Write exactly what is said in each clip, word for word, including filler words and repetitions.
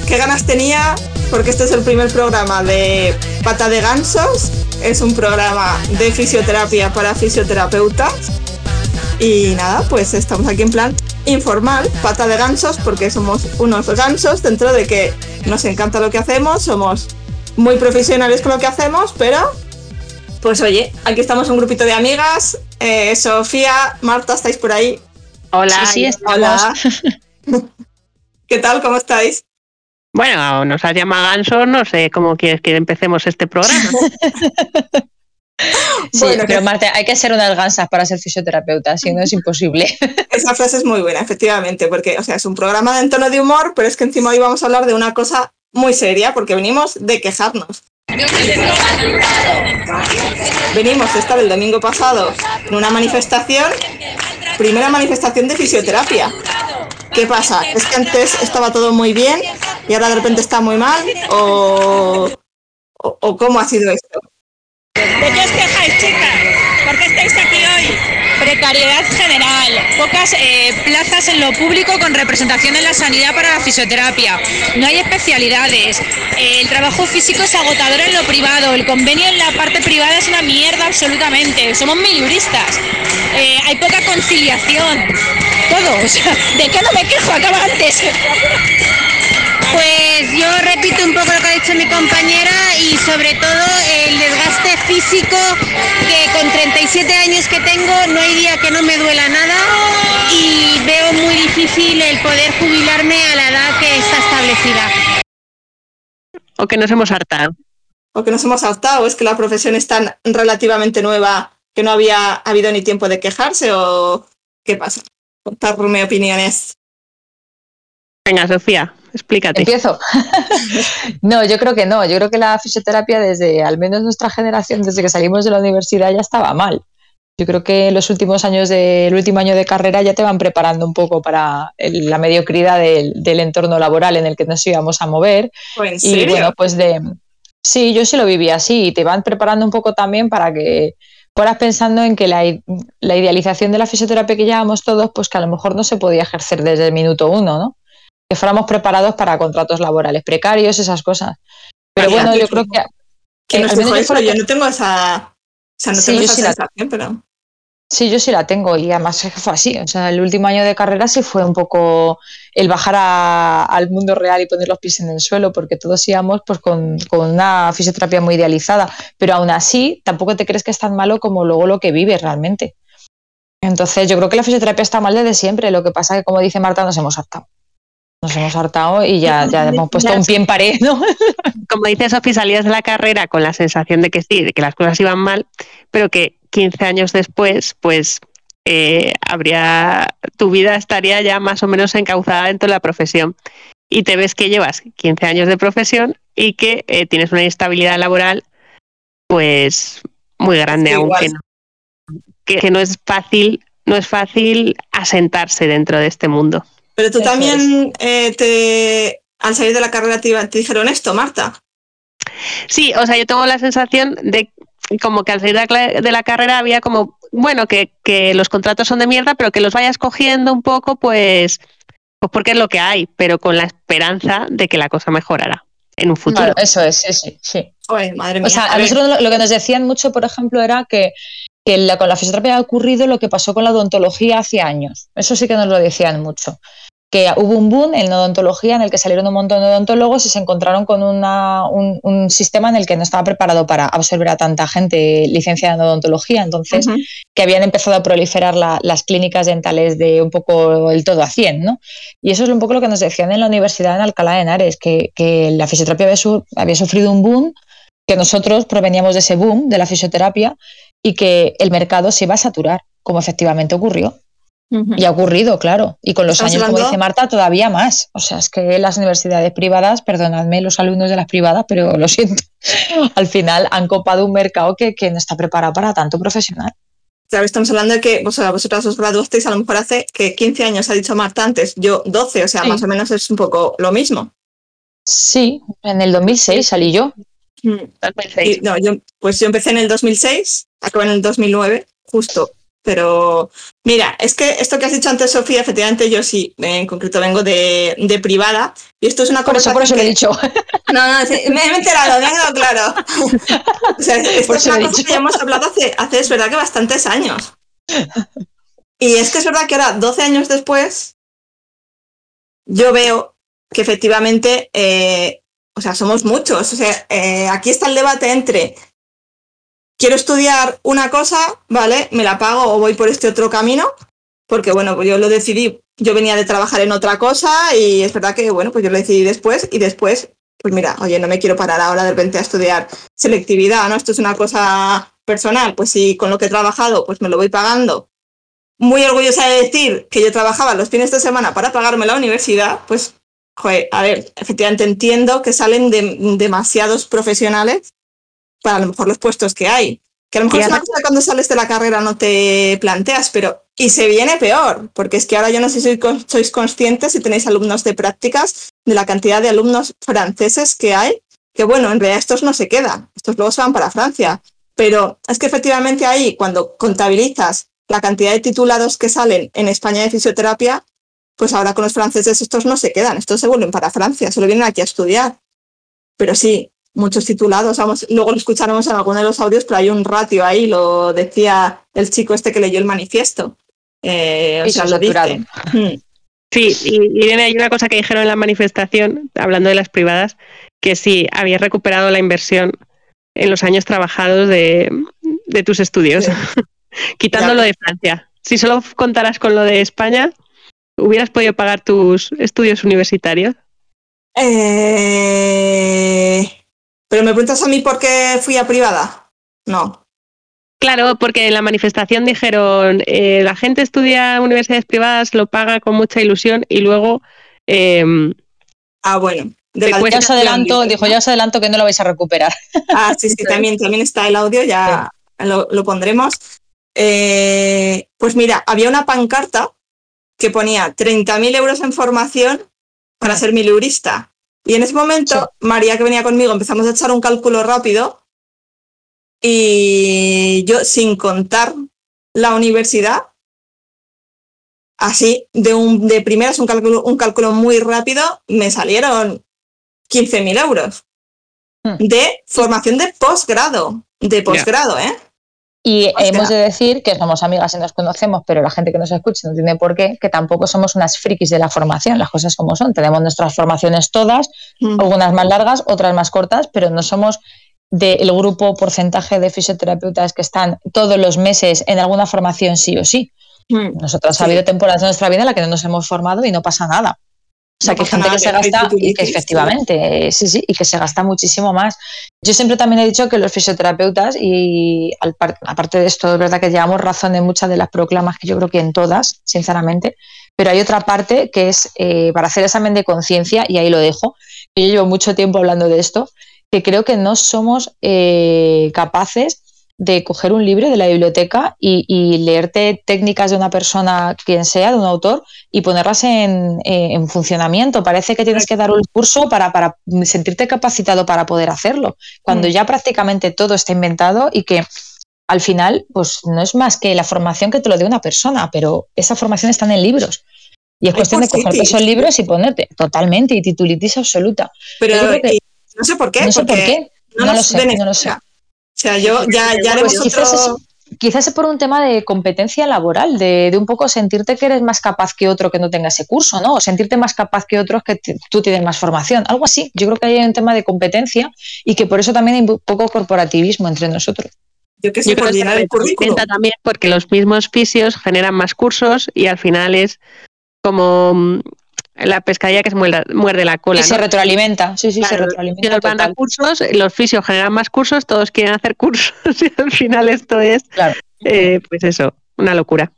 qué ganas tenía, porque este es el primer programa de Pata de Gansos. Es un programa de fisioterapia para fisioterapeutas. Y nada, pues estamos aquí en plan informal, pata de gansos, porque somos unos gansos dentro de que nos encanta lo que hacemos, somos muy profesionales con lo que hacemos, pero pues oye, aquí estamos un grupito de amigas. eh, Sofía, Marta, ¿estáis por ahí? Hola. Sí, sí, estamos. Hola. ¿Qué tal? ¿Cómo estáis? Bueno, nos has llamado gansos, no sé cómo quieres que empecemos este programa. Sí, Bueno, pero que- Marta, hay que ser unas gansas para ser fisioterapeuta, si no es imposible. Esa frase es muy buena, efectivamente, porque o sea, es un programa de entono de humor, pero es que encima hoy vamos a hablar de una cosa muy seria, porque venimos de quejarnos. Venimos de estar el domingo pasado en una manifestación, primera manifestación de fisioterapia. ¿Qué pasa? ¿Es que antes estaba todo muy bien y ahora de repente está muy mal? ¿O, o, o cómo ha sido esto? ¿De qué os quejáis, chicas? ¿Por qué estáis aquí hoy? Precariedad general, pocas eh, plazas en lo público con representación en la sanidad para la fisioterapia, no hay especialidades, eh, el trabajo físico es agotador en lo privado, el convenio en la parte privada es una mierda absolutamente, somos mileuristas, eh, hay poca conciliación, todo, o sea, ¿de qué no me quejo? Acaba antes. Pues yo repito un poco lo que ha dicho mi compañera y sobre todo el desgaste físico, que con treinta y siete años que tengo no hay día que no me duela nada y veo muy difícil el poder jubilarme a la edad que está establecida. O que nos hemos hartado. ¿O que nos hemos hartado? ¿Es que la profesión es tan relativamente nueva que no había habido ni tiempo de quejarse? ¿O qué pasa? Contarme opiniones. Venga, Sofía, explícate. ¿Empiezo? No, yo creo que no. Yo creo que la fisioterapia desde, al menos nuestra generación, desde que salimos de la universidad ya estaba mal. Yo creo que los últimos años del último año de carrera ya te van preparando un poco para el, la mediocridad del, del entorno laboral en el que nos íbamos a mover. ¿O en Y serio? bueno, pues de sí, yo sí lo viví así. Y te van preparando un poco también para que fueras pensando en que la, la idealización de la fisioterapia que llevábamos todos, pues que a lo mejor no se podía ejercer desde el minuto uno, ¿no? Que fuéramos preparados para contratos laborales precarios, esas cosas. Pero Vaya, bueno, ¿quién yo creo dijo? que... ¿Quién eh, nos al menos dijo yo eso? fuera- Yo no tengo esa... O sea, no Sí, tengo yo esa sí la- sensación, pero... Sí, yo sí la tengo y además fue así. O sea, el último año de carrera sí fue un poco el bajar a- al mundo real y poner los pies en el suelo, porque todos íbamos pues con, con una fisioterapia muy idealizada, pero aún así tampoco te crees que es tan malo como luego lo que vives realmente. Entonces yo creo que la fisioterapia está mal desde siempre. Lo que pasa es que, como dice Marta, nos hemos hartado. Nos hemos hartado y ya, ya hemos puesto un pie en pared, ¿no? Como dice Sofía, salías de la carrera con la sensación de que sí, de que las cosas iban mal, pero que quince años después, pues eh, habría tu vida estaría ya más o menos encauzada dentro de la profesión. Y te ves que llevas quince años de profesión y que eh, tienes una inestabilidad laboral, pues muy grande, Sí, aunque igual. no, que, que no es fácil, no es fácil asentarse dentro de este mundo. Pero tú Eso también eh, te... Al salir de la carrera te, iba- te dijeron esto, Marta. Sí, o sea, yo tengo la sensación de como que al salir de la, de la carrera había como, bueno, que, que los contratos son de mierda, pero que los vayas cogiendo un poco, pues, pues porque es lo que hay, pero con la esperanza de que la cosa mejorará en un futuro. Claro, eso es, sí, sí, sí. Joder, madre mía. O sea, A a ver, nosotros lo, lo que nos decían mucho, por ejemplo, era que, que la- con la fisioterapia ha ocurrido lo que pasó con la odontología hace años. Eso sí que nos lo decían mucho. Que hubo un boom en odontología en el que salieron un montón de odontólogos y se encontraron con una, un, un sistema en el que no estaba preparado para absorber a tanta gente licenciada en odontología. Entonces, Ujú. que habían empezado a proliferar la, las clínicas dentales de un poco el todo a cien, ¿no? Y eso es un poco lo que nos decían en la universidad en Alcalá de Henares, que, que la fisioterapia había, su, había sufrido un boom, que nosotros proveníamos de ese boom de la fisioterapia y que el mercado se iba a saturar, como efectivamente ocurrió. Ujú. Y ha ocurrido, claro. Y con los Estamos años, como hablando- dice Marta, todavía más. O sea, es que las universidades privadas, perdonadme los alumnos de las privadas, pero lo siento, al final han copado un mercado que, que no está preparado para tanto profesional. Claro, estamos hablando de que vosotras, vosotras os graduasteis a lo mejor hace que quince años, ha dicho Marta antes, yo doce, o sea, Sí. más o menos es un poco lo mismo. Sí, en el dos mil seis salí yo. Mm. Y, no, yo, pues yo empecé en el dos mil seis, acabé en el dos mil nueve, justo Pero mira, es que esto que has dicho antes, Sofía, efectivamente yo sí, en concreto vengo de, de privada, y esto es una Por eso, por eso que... lo he dicho. No, no, sí, me, me he enterado, me ha quedado claro. O sea, esto es una cosa que ya hemos hablado hace, hace, es verdad que bastantes años. Y es que es verdad que ahora, doce años después, yo veo que efectivamente, eh, o sea, somos muchos. O sea, eh, aquí está el debate entre quiero estudiar una cosa, ¿vale? Me la pago o voy por este otro camino, porque bueno, pues yo lo decidí, yo venía de trabajar en otra cosa y es verdad que, bueno, pues yo lo decidí después y después, pues mira, oye, no me quiero parar ahora de repente a estudiar selectividad, ¿no? Esto es una cosa personal, pues si con lo que he trabajado, pues me lo voy pagando. Muy orgullosa de decir que yo trabajaba los fines de semana para pagarme la universidad, pues, joder, a ver, efectivamente entiendo que salen de, demasiados profesionales para a lo mejor los puestos que hay. Que a lo mejor es una cosa que cuando sales de la carrera no te planteas, pero y se viene peor, porque es que ahora yo no sé si sois, sois conscientes, si tenéis alumnos de prácticas, de la cantidad de alumnos franceses que hay, que bueno, en realidad estos no se quedan, estos luego se van para Francia, pero es que efectivamente ahí, cuando contabilizas la cantidad de titulados que salen en España de fisioterapia, pues ahora con los franceses estos no se quedan, estos se vuelven para Francia, solo vienen aquí a estudiar. Pero sí, muchos titulados, vamos, luego lo escucharemos en alguno de los audios, pero hay un ratio ahí, lo decía el chico este que leyó el manifiesto. Eh, o sea, lo dice. Sí, y Irene, hay una cosa que dijeron en la manifestación, hablando de las privadas, que sí, había recuperado la inversión en los años trabajados de, de tus estudios, sí. Quitando ya. Lo de Francia. Si solo contaras con lo de España, ¿hubieras podido pagar tus estudios universitarios? Eh... ¿Pero me preguntas a mí por qué fui a privada? No. Claro, porque en la manifestación dijeron eh, la gente estudia en universidades privadas, lo paga con mucha ilusión y luego... Eh, ah, bueno. De la ya os adelanto, dijo, ya os adelanto que no lo vais a recuperar. Ah, sí, sí, también, también está el audio, ya sí. lo, lo pondremos. Eh, pues mira, había una pancarta que ponía treinta mil euros en formación para ser milurista. Y en ese momento, sí. María, que venía conmigo, empezamos a echar un cálculo rápido y yo, sin contar la universidad, así, de, un, de primeras, un cálculo, un cálculo muy rápido, me salieron quince mil euros hmm. de formación de posgrado, de posgrado, yeah. ¿eh? Y Hostia. Hemos de decir que somos amigas y nos conocemos, pero la gente que nos escucha no tiene por qué, que tampoco somos unas frikis de la formación, las cosas como son. Tenemos nuestras formaciones todas, mm. algunas más largas, otras más cortas, pero no somos del grupo porcentaje de fisioterapeutas que están todos los meses en alguna formación sí o sí. Mm. Nosotras sí. ha habido temporadas de nuestra vida en las que no nos hemos formado y no pasa nada. O sea, no que hay gente que se gasta y que efectivamente, sí, sí, y que se gasta muchísimo más. Yo siempre también he dicho que los fisioterapeutas, y al par, aparte de esto, es verdad que llevamos razón en muchas de las proclamas, que yo creo que en todas, sinceramente, pero hay otra parte que es eh, para hacer examen de conciencia, y ahí lo dejo, yo llevo mucho tiempo hablando de esto, que creo que no somos eh, capaces de coger un libro de la biblioteca y, y leerte técnicas de una persona, quien sea, de un autor, y ponerlas en, en funcionamiento. Parece que tienes que dar un curso para, para sentirte capacitado para poder hacerlo, cuando mm. ya prácticamente todo está inventado y que al final pues no es más que la formación que te lo dé una persona, pero esa formación está en libros. Y es cuestión de cogerte esos libros y ponerte totalmente, y titulitis absoluta. Pero que, no sé por qué. No sé por qué. No, no lo sé, no lo sé. O sea, yo ya, ya haremos pues quizás, otro... es, quizás es por un tema de competencia laboral, de, de un poco sentirte que eres más capaz que otro que no tenga ese curso, ¿no? O sentirte más capaz que otros que t- tú tienes más formación. Algo así. Yo creo que hay un tema de competencia y que por eso también hay un poco corporativismo entre nosotros. Yo que sé, por llenar el currículum. También porque los mismos fisios generan más cursos y al final es como... la pescadilla que se muerde, muerde la cola. Y ¿no? se retroalimenta, sí, sí, claro, se retroalimenta. Los van a cursos, los fisios generan más cursos, todos quieren hacer cursos y al final esto es, claro. eh, pues eso, una locura.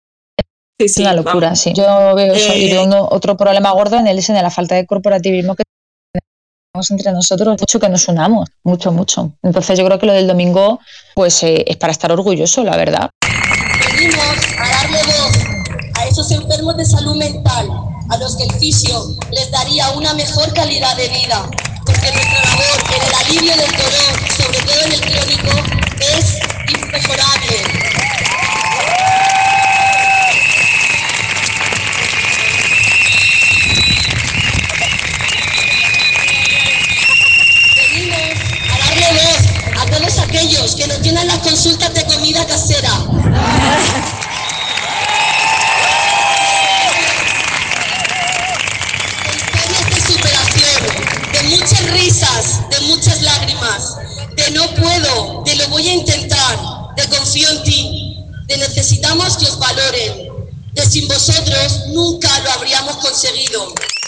Sí, sí, una locura, vamos. Sí. Yo veo eso, eh... y veo uno, otro problema gordo en el en la falta de corporativismo que tenemos entre nosotros, mucho que nos unamos, mucho, mucho. Entonces yo creo que lo del domingo pues eh, es para estar orgulloso, la verdad. Venimos a darle voz a esos enfermos de salud mental, a los que el fisio les daría una mejor calidad de vida, porque nuestra labor en el alivio del dolor, sobre todo en el crónico, es inmejorable. necesitamos que os valoren. De sin vosotros nunca lo habríamos conseguido.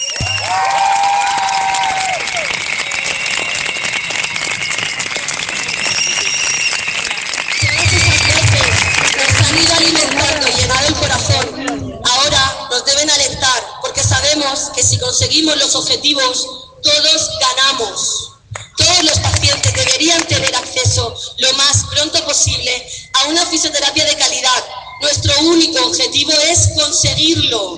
Todas esas veces nos han ido alimentando y llenado el corazón. Ahora nos deben alentar, porque sabemos que si conseguimos los objetivos, todos ganamos. Todos los pacientes deberían tener acceso lo más pronto posible a una fisioterapia de calidad. Nuestro único objetivo es conseguirlo.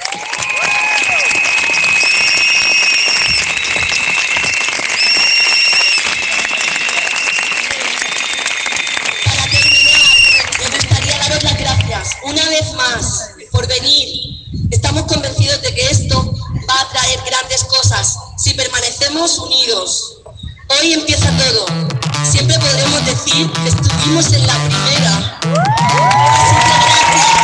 Para terminar, me gustaría daros las gracias una vez más por venir. Estamos convencidos de que esto va a traer grandes cosas si permanecemos unidos. Hoy empieza todo. Siempre podremos decir que estuvimos en la primera. Así que gracias.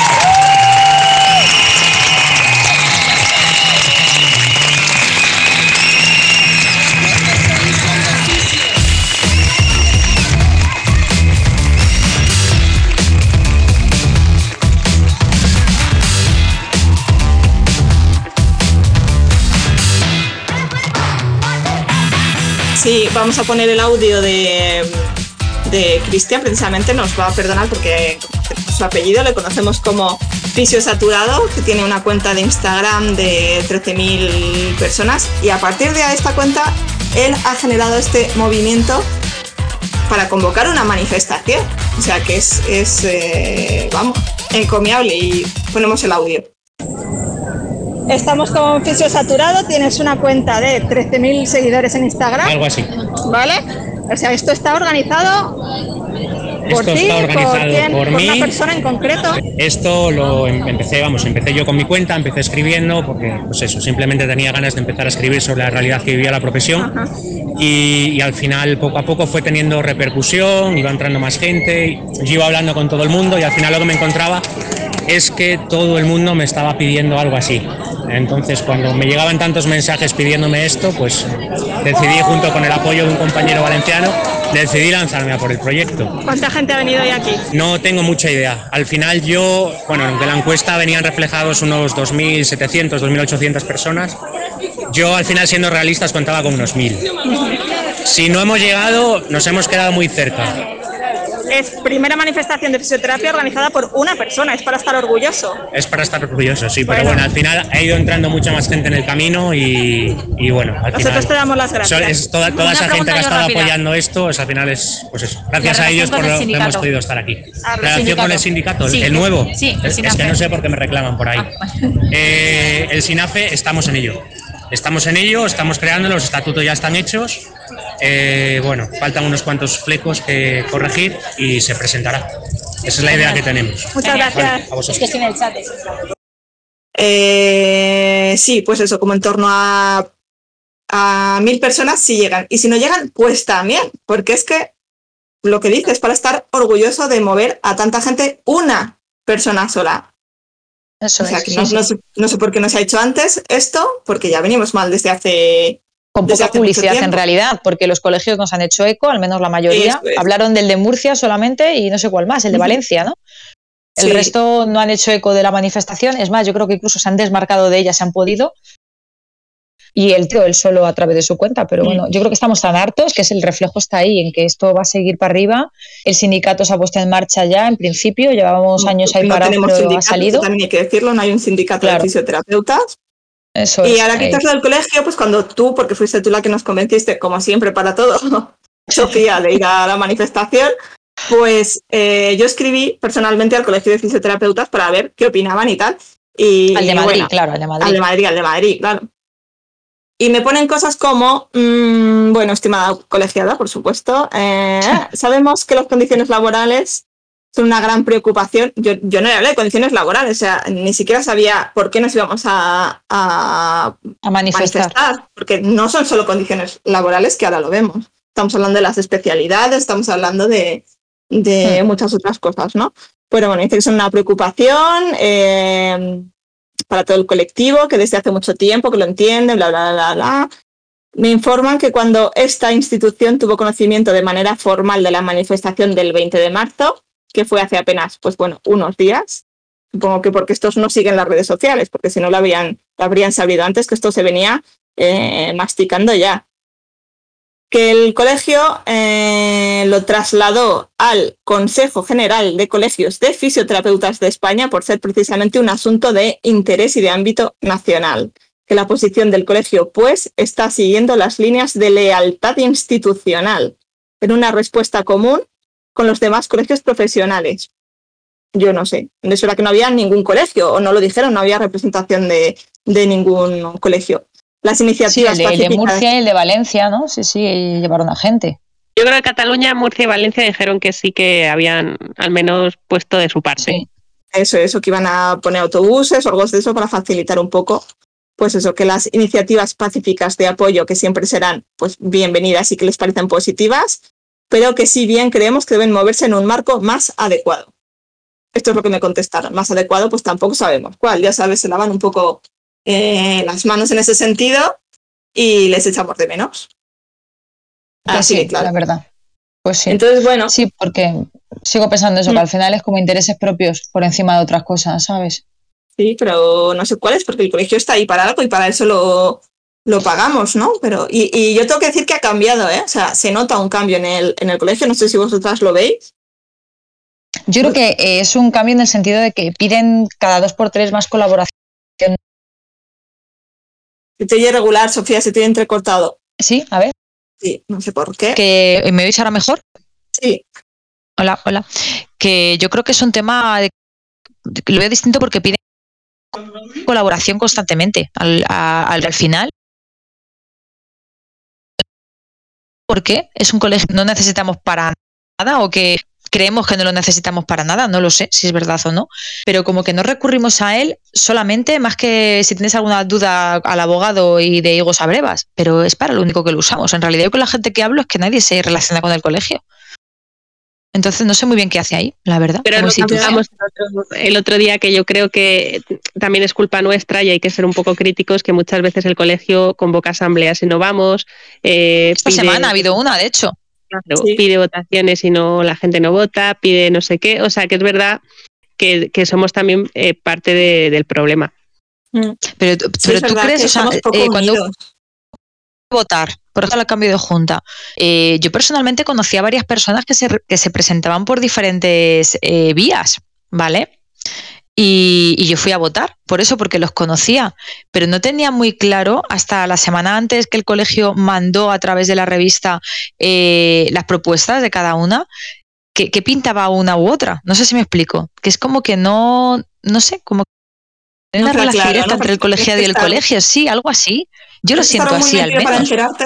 Sí, vamos a poner el audio de, de Cristian, precisamente nos va a perdonar porque su apellido le conocemos como Fisio Saturado, que tiene una cuenta de Instagram de trece mil personas, y a partir de esta cuenta él ha generado este movimiento para convocar una manifestación, o sea que es, es eh, vamos, encomiable, y ponemos el audio. Estamos con Fisio Saturado, tienes una cuenta de trece mil seguidores en Instagram. Algo así. ¿Vale? O sea, esto está organizado por Esto ti, está organizado por, quién, por por mí. una persona en concreto. Esto lo em- empecé, vamos, empecé yo con mi cuenta, empecé escribiendo porque, pues eso, simplemente tenía ganas de empezar a escribir sobre la realidad que vivía la profesión. Ajá. Y, y al final, poco a poco, fue teniendo repercusión, iba entrando más gente, yo iba hablando con todo el mundo y al final lo que me encontraba es que todo el mundo me estaba pidiendo algo así. Entonces, cuando me llegaban tantos mensajes pidiéndome esto, pues decidí, junto con el apoyo de un compañero valenciano, decidí lanzarme a por el proyecto. ¿Cuánta gente ha venido hoy aquí? No tengo mucha idea. Al final yo, bueno, de la encuesta venían reflejados unos dos mil setecientos, dos mil ochocientas personas. Yo, al final, siendo realistas, contaba con unos mil. Si no hemos llegado, nos hemos quedado muy cerca. Es primera manifestación de fisioterapia organizada por una persona, es para estar orgulloso. Es para estar orgulloso, sí, pero Bueno. bueno, al final ha ido entrando mucha más gente en el camino y, y bueno, al Nosotros final... te damos las gracias. so- es toda toda Una esa gente pregunta que ha yo estado rápida. apoyando esto, pues al final es, pues eso, gracias La a ellos relación con por el lo que hemos sindicato. podido estar aquí. Ah, el Relación con el sindicato. sindicato, Sí, el nuevo. sí, el es, es SINAFE. que no sé por qué me reclaman por ahí. Ah, Eh, el SINAFE, estamos en ello. Estamos en ello, estamos creando, los estatutos ya están hechos. Eh, bueno, faltan unos cuantos flecos que corregir y se presentará. Esa es la idea que tenemos. Muchas Genial. gracias. Vale, a vosotros. Es que estoy en el chat. Eh, sí, pues eso, como en torno a, a mil personas si llegan. Y si no llegan, pues también, porque es que lo que dices, para estar orgulloso de mover a tanta gente, una persona sola. Eso O sea, es, que sí, no, sí. no sé, no sé por qué no se ha hecho antes esto, porque ya venimos mal desde hace... Con desde poca hace mucho publicidad en tiempo. realidad, porque los colegios nos han hecho eco, al menos la mayoría. Eso es. Hablaron del de Murcia solamente y no sé cuál más, el de Ujú. Valencia, ¿no? El Sí. resto no han hecho eco de la manifestación. Es más, yo creo que incluso se han desmarcado de ella, se han podido. Y el tío, él solo a través de su cuenta. Pero bueno, yo creo que estamos tan hartos que es el reflejo está ahí, en que esto va a seguir para arriba. El sindicato se ha puesto en marcha ya, en principio. Llevábamos años ahí no parados, tenemos pero ha sindicato, salido. también hay que decirlo, no hay un sindicato Claro. de fisioterapeutas. Eso Y es, ahora que ahí. estás del colegio, pues cuando tú, porque fuiste tú la que nos convenciste, como siempre para todo, Sofía, de ir a la manifestación, pues eh, yo escribí personalmente al colegio de fisioterapeutas para ver qué opinaban y tal. Y, Al de y Madrid, bueno, claro, al de Madrid. al de Madrid, al de Madrid, claro. Y me ponen cosas como, mmm, bueno, estimada colegiada, por supuesto, eh, sabemos que las condiciones laborales son una gran preocupación. Yo, yo no le hablé de condiciones laborales, o sea, ni siquiera sabía por qué nos íbamos a, a A manifestar. manifestar, porque no son solo condiciones laborales, que ahora lo vemos. Estamos hablando de las especialidades, estamos hablando de, de Hmm. muchas otras cosas, ¿no? Pero bueno, dice que son una preocupación eh, para todo el colectivo, que desde hace mucho tiempo que lo entiende, bla, bla, bla, bla. Me informan que cuando esta institución tuvo conocimiento de manera formal de la manifestación del veinte de marzo, que fue hace apenas, pues bueno, unos días. Supongo que porque estos no siguen las redes sociales, porque si no lo habrían, lo habrían sabido antes, que esto se venía eh, masticando ya. Que el colegio eh, lo trasladó al Consejo General de Colegios de Fisioterapeutas de España por ser precisamente un asunto de interés y de ámbito nacional. Que la posición del colegio, pues, está siguiendo las líneas de lealtad institucional en una respuesta común con los demás colegios profesionales. Yo no sé, eso era que no había ningún colegio, o no lo dijeron, no había representación de, de ningún colegio. Las iniciativas sí, el de, el de Murcia y el de Valencia, ¿no? Sí, sí, llevaron a gente. Yo creo que Cataluña, Murcia y Valencia dijeron que sí que habían al menos puesto de su parte. Sí. Eso, eso, que iban a poner autobuses o algo de eso para facilitar un poco, pues eso, que las iniciativas pacíficas de apoyo, que siempre serán pues bienvenidas y que les parecen positivas, pero que sí bien creemos que deben moverse en un marco más adecuado. Esto es lo que me contestaron. Más adecuado, pues tampoco sabemos cuál. Ya sabes, se lavan un poco eh, las manos en ese sentido y les echamos de menos. Pues Así sí, que, claro. La verdad. Pues sí. Entonces, bueno. Sí, porque sigo pensando eso, mm. que al final es como intereses propios por encima de otras cosas, ¿sabes? Sí, pero no sé cuáles, porque el colegio está ahí para algo y para eso lo, lo pagamos, ¿no? Pero y, y yo tengo que decir que ha cambiado, ¿eh? O sea, se nota un cambio en el, en el colegio. No sé si vosotras lo veis. Yo creo que eh, es un cambio en el sentido de que piden cada dos por tres más colaboración. Se te oye regular, Sofía, se te oye entrecortado. Sí, a ver. Sí, no sé por qué. Que, ¿me oís ahora mejor? Sí. Hola, hola. Que yo creo que es un tema, de, lo veo distinto porque piden colaboración constantemente. Al, a, al, al final, ¿por qué? Es un colegio que no necesitamos para nada o que creemos que no lo necesitamos para nada, no lo sé si es verdad o no, pero como que no recurrimos a él solamente, más que si tienes alguna duda al abogado y de higos a brevas, pero es para lo único que lo usamos. En realidad yo con la gente que hablo es que nadie se relaciona con el colegio. Entonces no sé muy bien qué hace ahí, la verdad. Pero lo que hablamos el otro, el otro día, que yo creo que también es culpa nuestra y hay que ser un poco críticos, que muchas veces el colegio convoca asambleas y no vamos. Eh, Esta pide, semana ha habido una, de hecho. Claro, sí. Pide votaciones y no, la gente no vota, pide no sé qué. O sea que es verdad que, que somos también eh, parte de, del problema. Mm. Pero, Sí, pero tú crees, o sea, eh, cuando votar por el cambio de junta, eh, yo personalmente conocí a varias personas que se, que se presentaban por diferentes eh, vías, ¿vale? Y, y yo fui a votar, por eso, porque los conocía, pero no tenía muy claro hasta la semana antes que el colegio mandó a través de la revista eh, las propuestas de cada una, que, que pintaba una u otra. No sé si me explico, que es como que no, no sé, como que hay una no, relación claro, directa ¿no? entre el colegiado y el colegio, sí, algo así. Yo lo siento así, al menos. Para enterarte.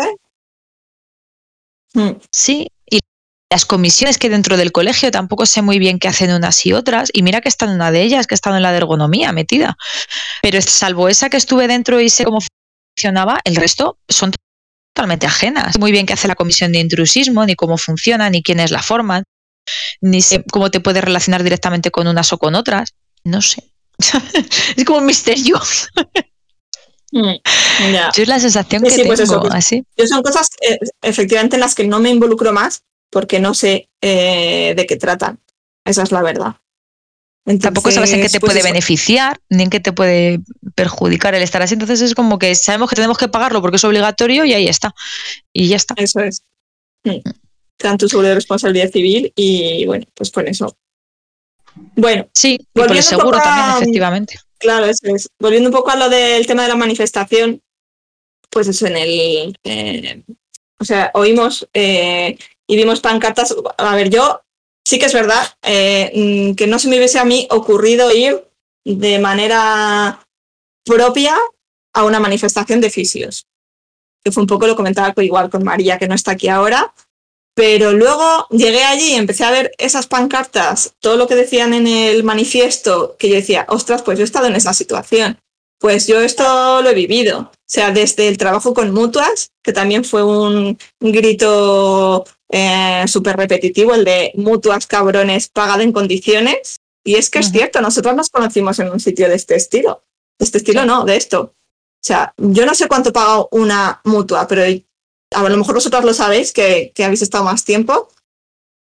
Mm. Sí, y las comisiones que dentro del colegio tampoco sé muy bien qué hacen unas y otras, y mira que está en una de ellas, que he estado en la de ergonomía metida, pero salvo esa que estuve dentro y sé cómo funcionaba, el resto son totalmente ajenas. No sé muy bien qué hace la comisión de intrusismo, ni cómo funciona, ni quiénes la forman, ni sé cómo te puedes relacionar directamente con unas o con otras, no sé. Es como un misterio. Mm, yeah. Yo es la sensación sí, que sí, tengo, pues eso, pues, así. Yo son cosas eh, efectivamente en las que no me involucro más porque no sé eh, de qué tratan. Esa es la verdad. Entonces, tampoco sabes en qué te pues puede eso. beneficiar ni en qué te puede perjudicar el estar así. Entonces es como que sabemos que tenemos que pagarlo porque es obligatorio y ahí está. Y ya está. Eso es. Mm. Te dan tu seguro de responsabilidad civil y bueno, pues con eso. Bueno, sí, y por el seguro a, también, efectivamente. Claro, eso es. Volviendo un poco a lo del tema de la manifestación, pues eso, en el... Eh, o sea, oímos eh, y vimos pancartas. A ver, yo sí que es verdad eh, que no se me hubiese a mí ocurrido ir de manera propia a una manifestación de fisios. Que fue un poco lo comentaba igual con María, que no está aquí ahora. Pero luego llegué allí y empecé a ver esas pancartas, todo lo que decían en el manifiesto, que yo decía, ostras, pues yo he estado en esa situación. Pues yo esto lo he vivido. O sea, desde el trabajo con mutuas, que también fue un grito eh, súper repetitivo, el de mutuas cabrones, pagad en condiciones. Y es que uh-huh. es cierto, nosotros nos conocimos en un sitio de este estilo. De este estilo sí. no, de esto. O sea, yo no sé cuánto paga una mutua, pero... a lo mejor vosotros lo sabéis, que, que habéis estado más tiempo,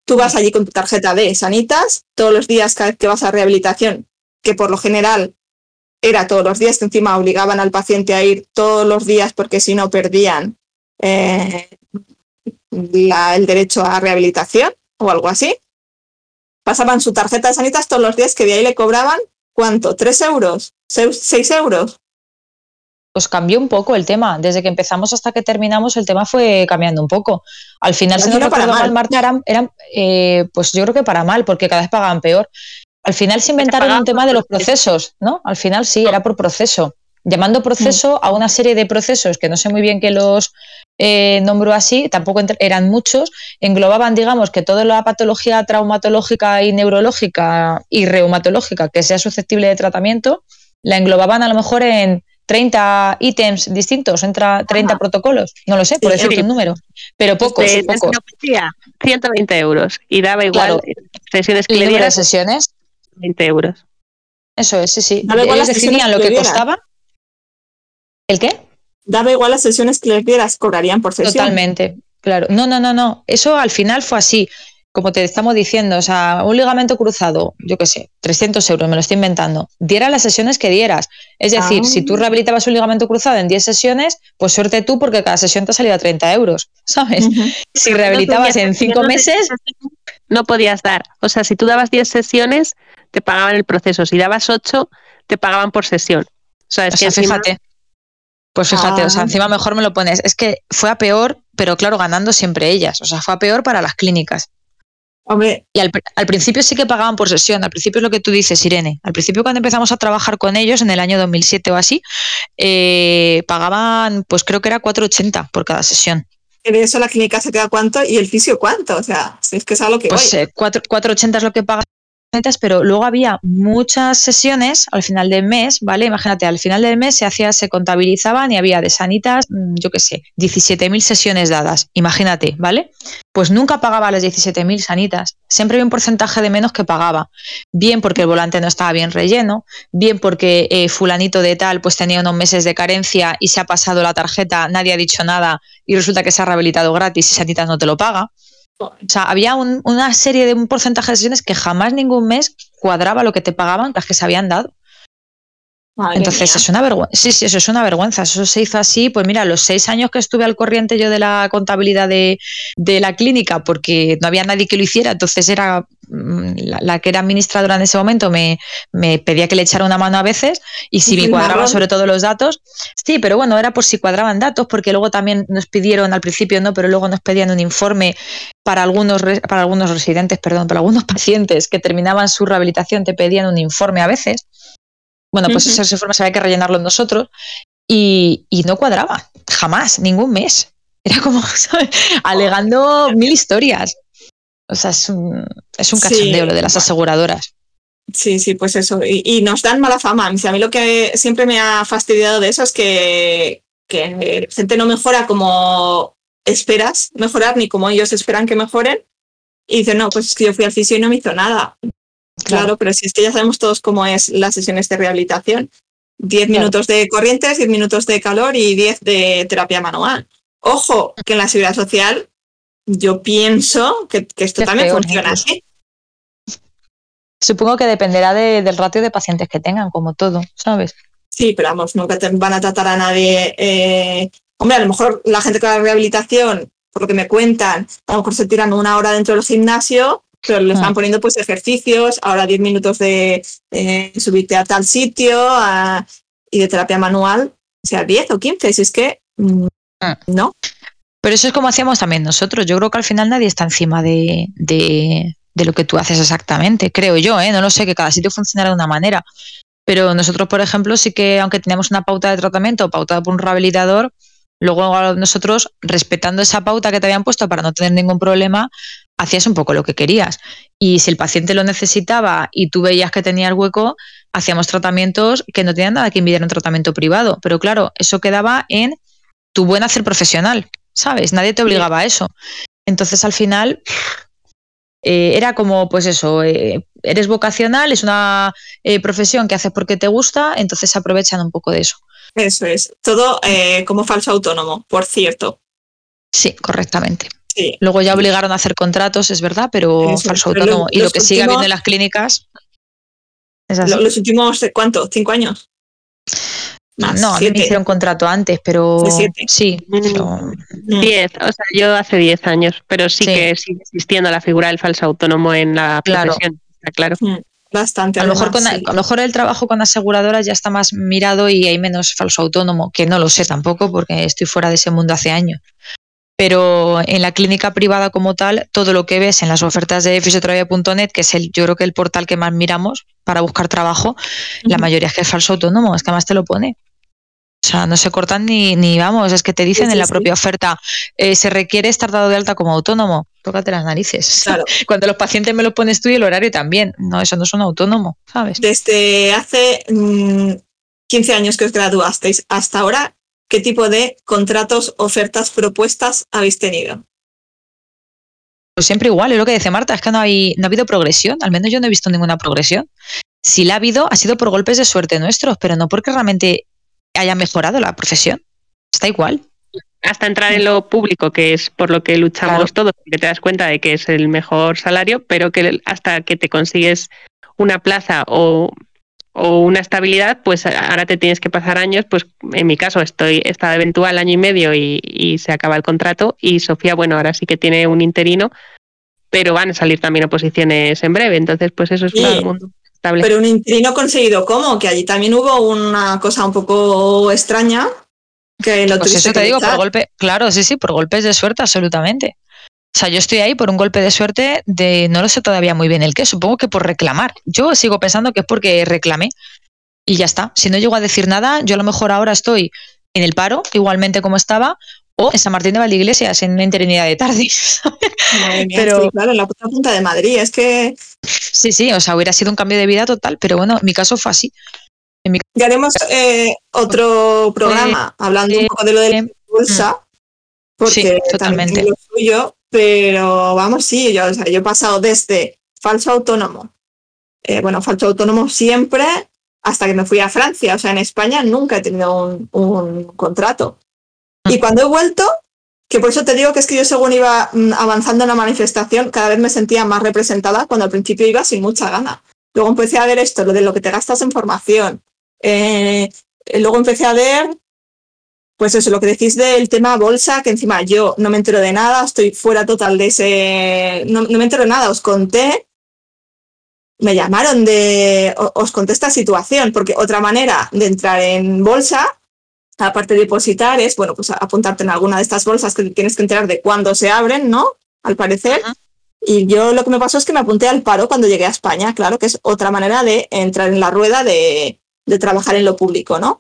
Tú vas allí con tu tarjeta de Sanitas, todos los días cada vez que vas a rehabilitación, que por lo general era todos los días, que encima obligaban al paciente a ir todos los días porque si no perdían eh, la, el derecho a rehabilitación o algo así. Pasaban su tarjeta de Sanitas todos los días, que de ahí le cobraban, ¿cuánto? ¿Tres euros? ¿Seis euros? Pues cambió un poco el tema. Desde que empezamos hasta que terminamos, el tema fue cambiando un poco. Al final, si no recuerdo mal, Marta, eran, eran eh, pues yo creo que para mal, porque cada vez pagaban peor. Al final se inventaron un tema de los procesos, ¿no? Al final sí, era por proceso. Llamando proceso a una serie de procesos que no sé muy bien que los eh, nombro así, tampoco eran muchos, englobaban, digamos, que toda la patología traumatológica y neurológica y reumatológica que sea susceptible de tratamiento, la englobaban a lo mejor en treinta ítems distintos, entra treinta Ajá. protocolos, no lo sé, por sí, decirte sí. un número, pero pocos, de, pocos. De ciento veinte euros y daba igual claro. sesiones ¿Y número de sesiones? veinte euros. Eso es, sí, sí. Daba igual Ellos las definían lo que, que costaba. ¿El qué? Daba igual las sesiones que les dieras, cobrarían por sesión. Totalmente, claro. No, no, no, no. Eso al final fue así, como te estamos diciendo, o sea, un ligamento cruzado, yo qué sé, trescientos euros, me lo estoy inventando. Diera las sesiones que dieras. Es decir, ah. si tú rehabilitabas un ligamento cruzado en diez sesiones, pues suerte tú porque cada sesión te ha salido a treinta euros, ¿sabes? Uh-huh. Si Pero rehabilitabas en cinco meses... No podías dar. O sea, si tú dabas diez sesiones, te pagaban el proceso. Si dabas ocho, te pagaban por sesión. O sea, es o que sea, encima... fíjate. Pues fíjate, ah. o sea, encima mejor me lo pones. Es que fue a peor, pero claro, ganando siempre ellas. O sea, fue a peor para las clínicas. Hombre. Y al, al principio sí que pagaban por sesión. Al principio es lo que tú dices, Irene. Al principio, cuando empezamos a trabajar con ellos, en el año dos mil siete o así, eh, pagaban, pues creo que era cuatro ochenta por cada sesión. ¿De eso la clínica se queda cuánto y el fisio cuánto? O sea, si es que es algo que Pues voy. eh, cuatro ochenta es lo que pagan. Pero luego había muchas sesiones al final del mes, ¿vale? Imagínate, al final del mes se hacía, se contabilizaban y había de Sanitas, yo qué sé, diecisiete mil sesiones dadas, imagínate, ¿vale? Pues nunca pagaba las diecisiete mil Sanitas, siempre había un porcentaje de menos que pagaba, bien porque el volante no estaba bien relleno, bien porque eh, fulanito de tal pues tenía unos meses de carencia y se ha pasado la tarjeta, nadie ha dicho nada y resulta que se ha rehabilitado gratis y Sanitas no te lo paga. O sea, había un, una serie de un porcentaje de sesiones que jamás ningún mes cuadraba lo que te pagaban las que se habían dado. Madre Entonces mía. es una vergüenza. Sí, sí, eso es una vergüenza. Eso se hizo así, pues mira, los seis años que estuve al corriente yo de la contabilidad de, de la clínica, porque no había nadie que lo hiciera, entonces era la, la que era administradora en ese momento me, me pedía que le echara una mano a veces y si me cuadraban sobre todo los datos, sí, pero bueno, era por si cuadraban datos, porque luego también nos pidieron, al principio no, pero luego nos pedían un informe para algunos, para algunos residentes, perdón, para algunos pacientes que terminaban su rehabilitación, te pedían un informe a veces. Bueno, pues uh-huh. ese informe había que rellenarlo nosotros y, y no cuadraba, jamás, ningún mes. Era como, ¿sabes? Alegando mil historias. O sea, es un, es un cachondeo sí, lo de las aseguradoras. Sí, sí, pues eso. Y, y nos dan mala fama. A mí lo que siempre me ha fastidiado de eso es que, que la gente no mejora como esperas mejorar, ni como ellos esperan que mejoren. Y dicen, no, pues es que yo fui al fisio y no me hizo nada. Claro, claro, pero si es que ya sabemos todos cómo es las sesiones de rehabilitación. diez claro. minutos de corrientes, diez minutos de calor y diez de terapia manual. Ojo, que en la seguridad social yo pienso que, que esto es también peor, funciona incluso. Así. Supongo que dependerá de, del ratio de pacientes que tengan, como todo, ¿sabes? Sí, pero vamos, nunca te van a tratar a nadie. Eh... Hombre, a lo mejor la gente con la rehabilitación, por lo que me cuentan, a lo mejor se tiran una hora dentro del gimnasio, pero le están poniendo pues ejercicios, ahora diez minutos de eh, subirte a tal sitio a, y de terapia manual, o sea, diez o quince, si es que mm, no. Pero eso es como hacíamos también nosotros. Yo creo que al final nadie está encima de, de, de lo que tú haces exactamente, creo yo, ¿eh? No lo sé, que cada sitio funcionará de una manera. Pero nosotros, por ejemplo, sí que aunque teníamos una pauta de tratamiento pautada por un rehabilitador, luego nosotros, respetando esa pauta que te habían puesto para no tener ningún problema, hacías un poco lo que querías. Y si el paciente lo necesitaba y tú veías que tenía el hueco, hacíamos tratamientos que no tenían nada que envidiar a un tratamiento privado. Pero claro, eso quedaba en tu buen hacer profesional, ¿sabes? Nadie te obligaba a eso. Entonces, al final, eh, era como, pues eso, eh, eres vocacional, es una eh, profesión que haces porque te gusta, entonces se aprovechan un poco de eso. Eso es. Todo eh, como falso autónomo, por cierto. Sí, correctamente. Sí. Luego ya obligaron a hacer contratos, es verdad, pero Eso, falso pero autónomo. los- Y lo los que sigue últimos- habiendo en las clínicas es así. Lo- Los últimos, ¿cuánto? ¿Cinco años? Más, No, a mí siete. me hicieron contrato antes, pero De siete. sí, pero Mm. Diez, o sea, yo hace diez años, pero sí, Sí. que sigue existiendo la figura del falso autónomo en la Claro. profesión, está claro. Mm, Bastante. a lo mejor además, con, sí. a lo mejor el trabajo con aseguradoras ya está más mirado y hay menos falso autónomo, que no lo sé tampoco porque estoy fuera de ese mundo hace años. Pero en la clínica privada como tal, todo lo que ves en las ofertas de fisioterapia punto net, que es el, yo creo que el portal que más miramos para buscar trabajo, la Ujú. mayoría es que es falso autónomo, es que además te lo pone. O sea, no se cortan ni, ni vamos, es que te dicen Sí, sí, en la sí. propia oferta, eh, se requiere estar dado de alta como autónomo. Tócate las narices. Claro. Cuando los pacientes me lo pones tú y el horario también. No, eso no es un autónomo, ¿sabes? Desde hace mm, quince años que os graduasteis hasta ahora, ¿qué tipo de contratos, ofertas, propuestas habéis tenido? Pues siempre igual, es lo que dice Marta, es que no, hay, no ha habido progresión, al menos yo no he visto ninguna progresión. Si la ha habido, ha sido por golpes de suerte nuestros, pero no porque realmente haya mejorado la profesión. Está igual. Hasta entrar en lo público, que es por lo que luchamos Claro. todos, porque te das cuenta de que es el mejor salario, pero que hasta que te consigues una plaza o, o una estabilidad, pues ahora te tienes que pasar años. Pues en mi caso estoy está eventual año y medio y, y se acaba el contrato, y Sofía, bueno, ahora sí que tiene un interino, pero van a salir también oposiciones en breve, entonces pues eso es Sí. todo el mundo estable. Pero un interino conseguido, ¿cómo? Que allí también hubo una cosa un poco extraña que lo Pues tuviste eso te que digo, por luchar. golpe, claro, sí, sí, por golpes de suerte, absolutamente. O sea, yo estoy ahí por un golpe de suerte de, no lo sé todavía muy bien el qué, supongo que por reclamar. Yo sigo pensando que es porque reclamé y ya está. Si no llego a decir nada, yo a lo mejor ahora estoy en el paro, igualmente como estaba, o en San Martín de Valdeiglesias, en una interinidad de tarde. Madre mía, Pero sí, claro, en la puta punta de Madrid. Es que sí, sí, o sea, hubiera sido un cambio de vida total, pero bueno, mi caso fue así. ya haremos eh, otro programa hablando un poco de lo de la bolsa, porque Sí, también totalmente. tiene lo suyo, pero vamos, sí, yo, o sea, yo he pasado desde falso autónomo, eh, bueno, falso autónomo siempre, hasta que me fui a Francia. O sea, en España nunca he tenido un, un contrato. Y cuando he vuelto, que por eso te digo que es que yo según iba mm, avanzando en la manifestación, cada vez me sentía más representada, cuando al principio iba sin mucha gana. Luego empecé a ver esto, lo de lo que te gastas en formación. Eh, luego empecé a ver, pues eso, lo que decís del tema bolsa, que encima yo no me entero de nada, estoy fuera total de ese... No, no me entero de nada, os conté, me llamaron de... Os conté esta situación, porque otra manera de entrar en bolsa, aparte de depositar, es, bueno, pues apuntarte en alguna de estas bolsas que tienes que enterar de cuándo se abren, ¿no? Al parecer. Ajá. Y yo lo que me pasó es que me apunté al paro cuando llegué a España, claro, que es otra manera de entrar en la rueda de, de trabajar en lo público, ¿no?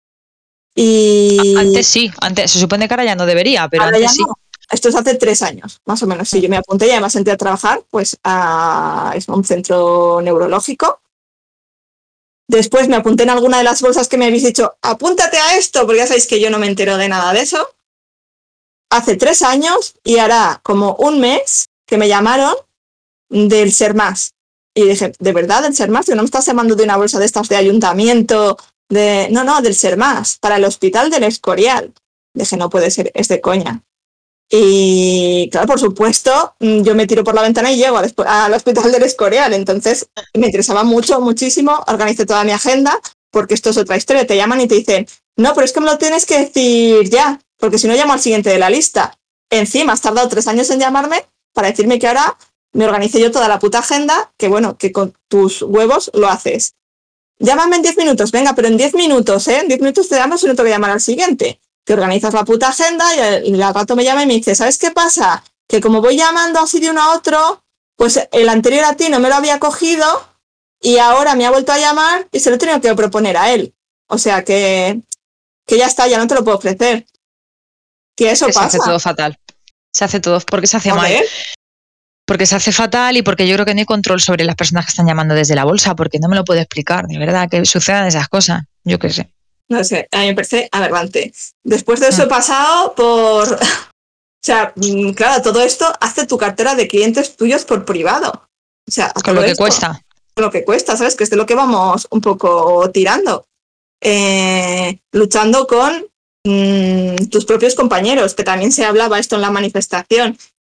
Y Antes sí, antes se supone que ahora ya no debería, pero ahora antes ya sí. no. Esto es hace tres años, más o menos. Sí, yo me apunté y además entré a trabajar, pues, a es un centro neurológico. Después me apunté en alguna de las bolsas que me habéis dicho, apúntate a esto, porque ya sabéis que yo no me entero de nada de eso. Hace tres años y hará como un mes que me llamaron del Sermas. Y dije, ¿de verdad del Sermas? ¿No me estás llamando de una bolsa de estas de ayuntamiento? De... No, no, del Sermas, para el Hospital del Escorial. Dije, no puede ser, es de coña. Y claro, por supuesto, yo me tiro por la ventana y llego al, al Hospital del Escorial. Entonces me interesaba mucho, muchísimo. Organicé toda mi agenda, porque esto es otra historia. Te llaman y te dicen, no, pero es que me lo tienes que decir ya, porque si no llamo al siguiente de la lista. Encima has tardado tres años en llamarme para decirme que ahora me organicé yo toda la puta agenda, que bueno, que con tus huevos lo haces. Llámame en diez minutos, venga, pero en diez minutos, ¿eh? En diez minutos te llamas y no te voy a llamar al siguiente. Te organizas la puta agenda y al rato me llama y me dice, ¿sabes qué pasa? Que como voy llamando así de uno a otro, pues el anterior a ti no me lo había cogido y ahora me ha vuelto a llamar y se lo he tenido que proponer a él. O sea que, que ya está, ya no te lo puedo ofrecer. Que eso Que se pasa. hace todo fatal. Se hace todo porque se hace A mal. ver. Porque se hace fatal y porque yo creo que no hay control sobre las personas que están llamando desde la bolsa, porque no me lo puedo explicar, de verdad, que sucedan esas cosas. Yo qué sé. No sé, a mí me parece aberrante. Después de eso he pasado por... O sea, claro, todo esto hace tu cartera de clientes tuyos por privado. O sea, Con lo que esto, cuesta. Con lo que cuesta, ¿sabes? Que es de lo que vamos un poco tirando. Eh, luchando con mmm, tus propios compañeros, que también se hablaba esto en la manifestación,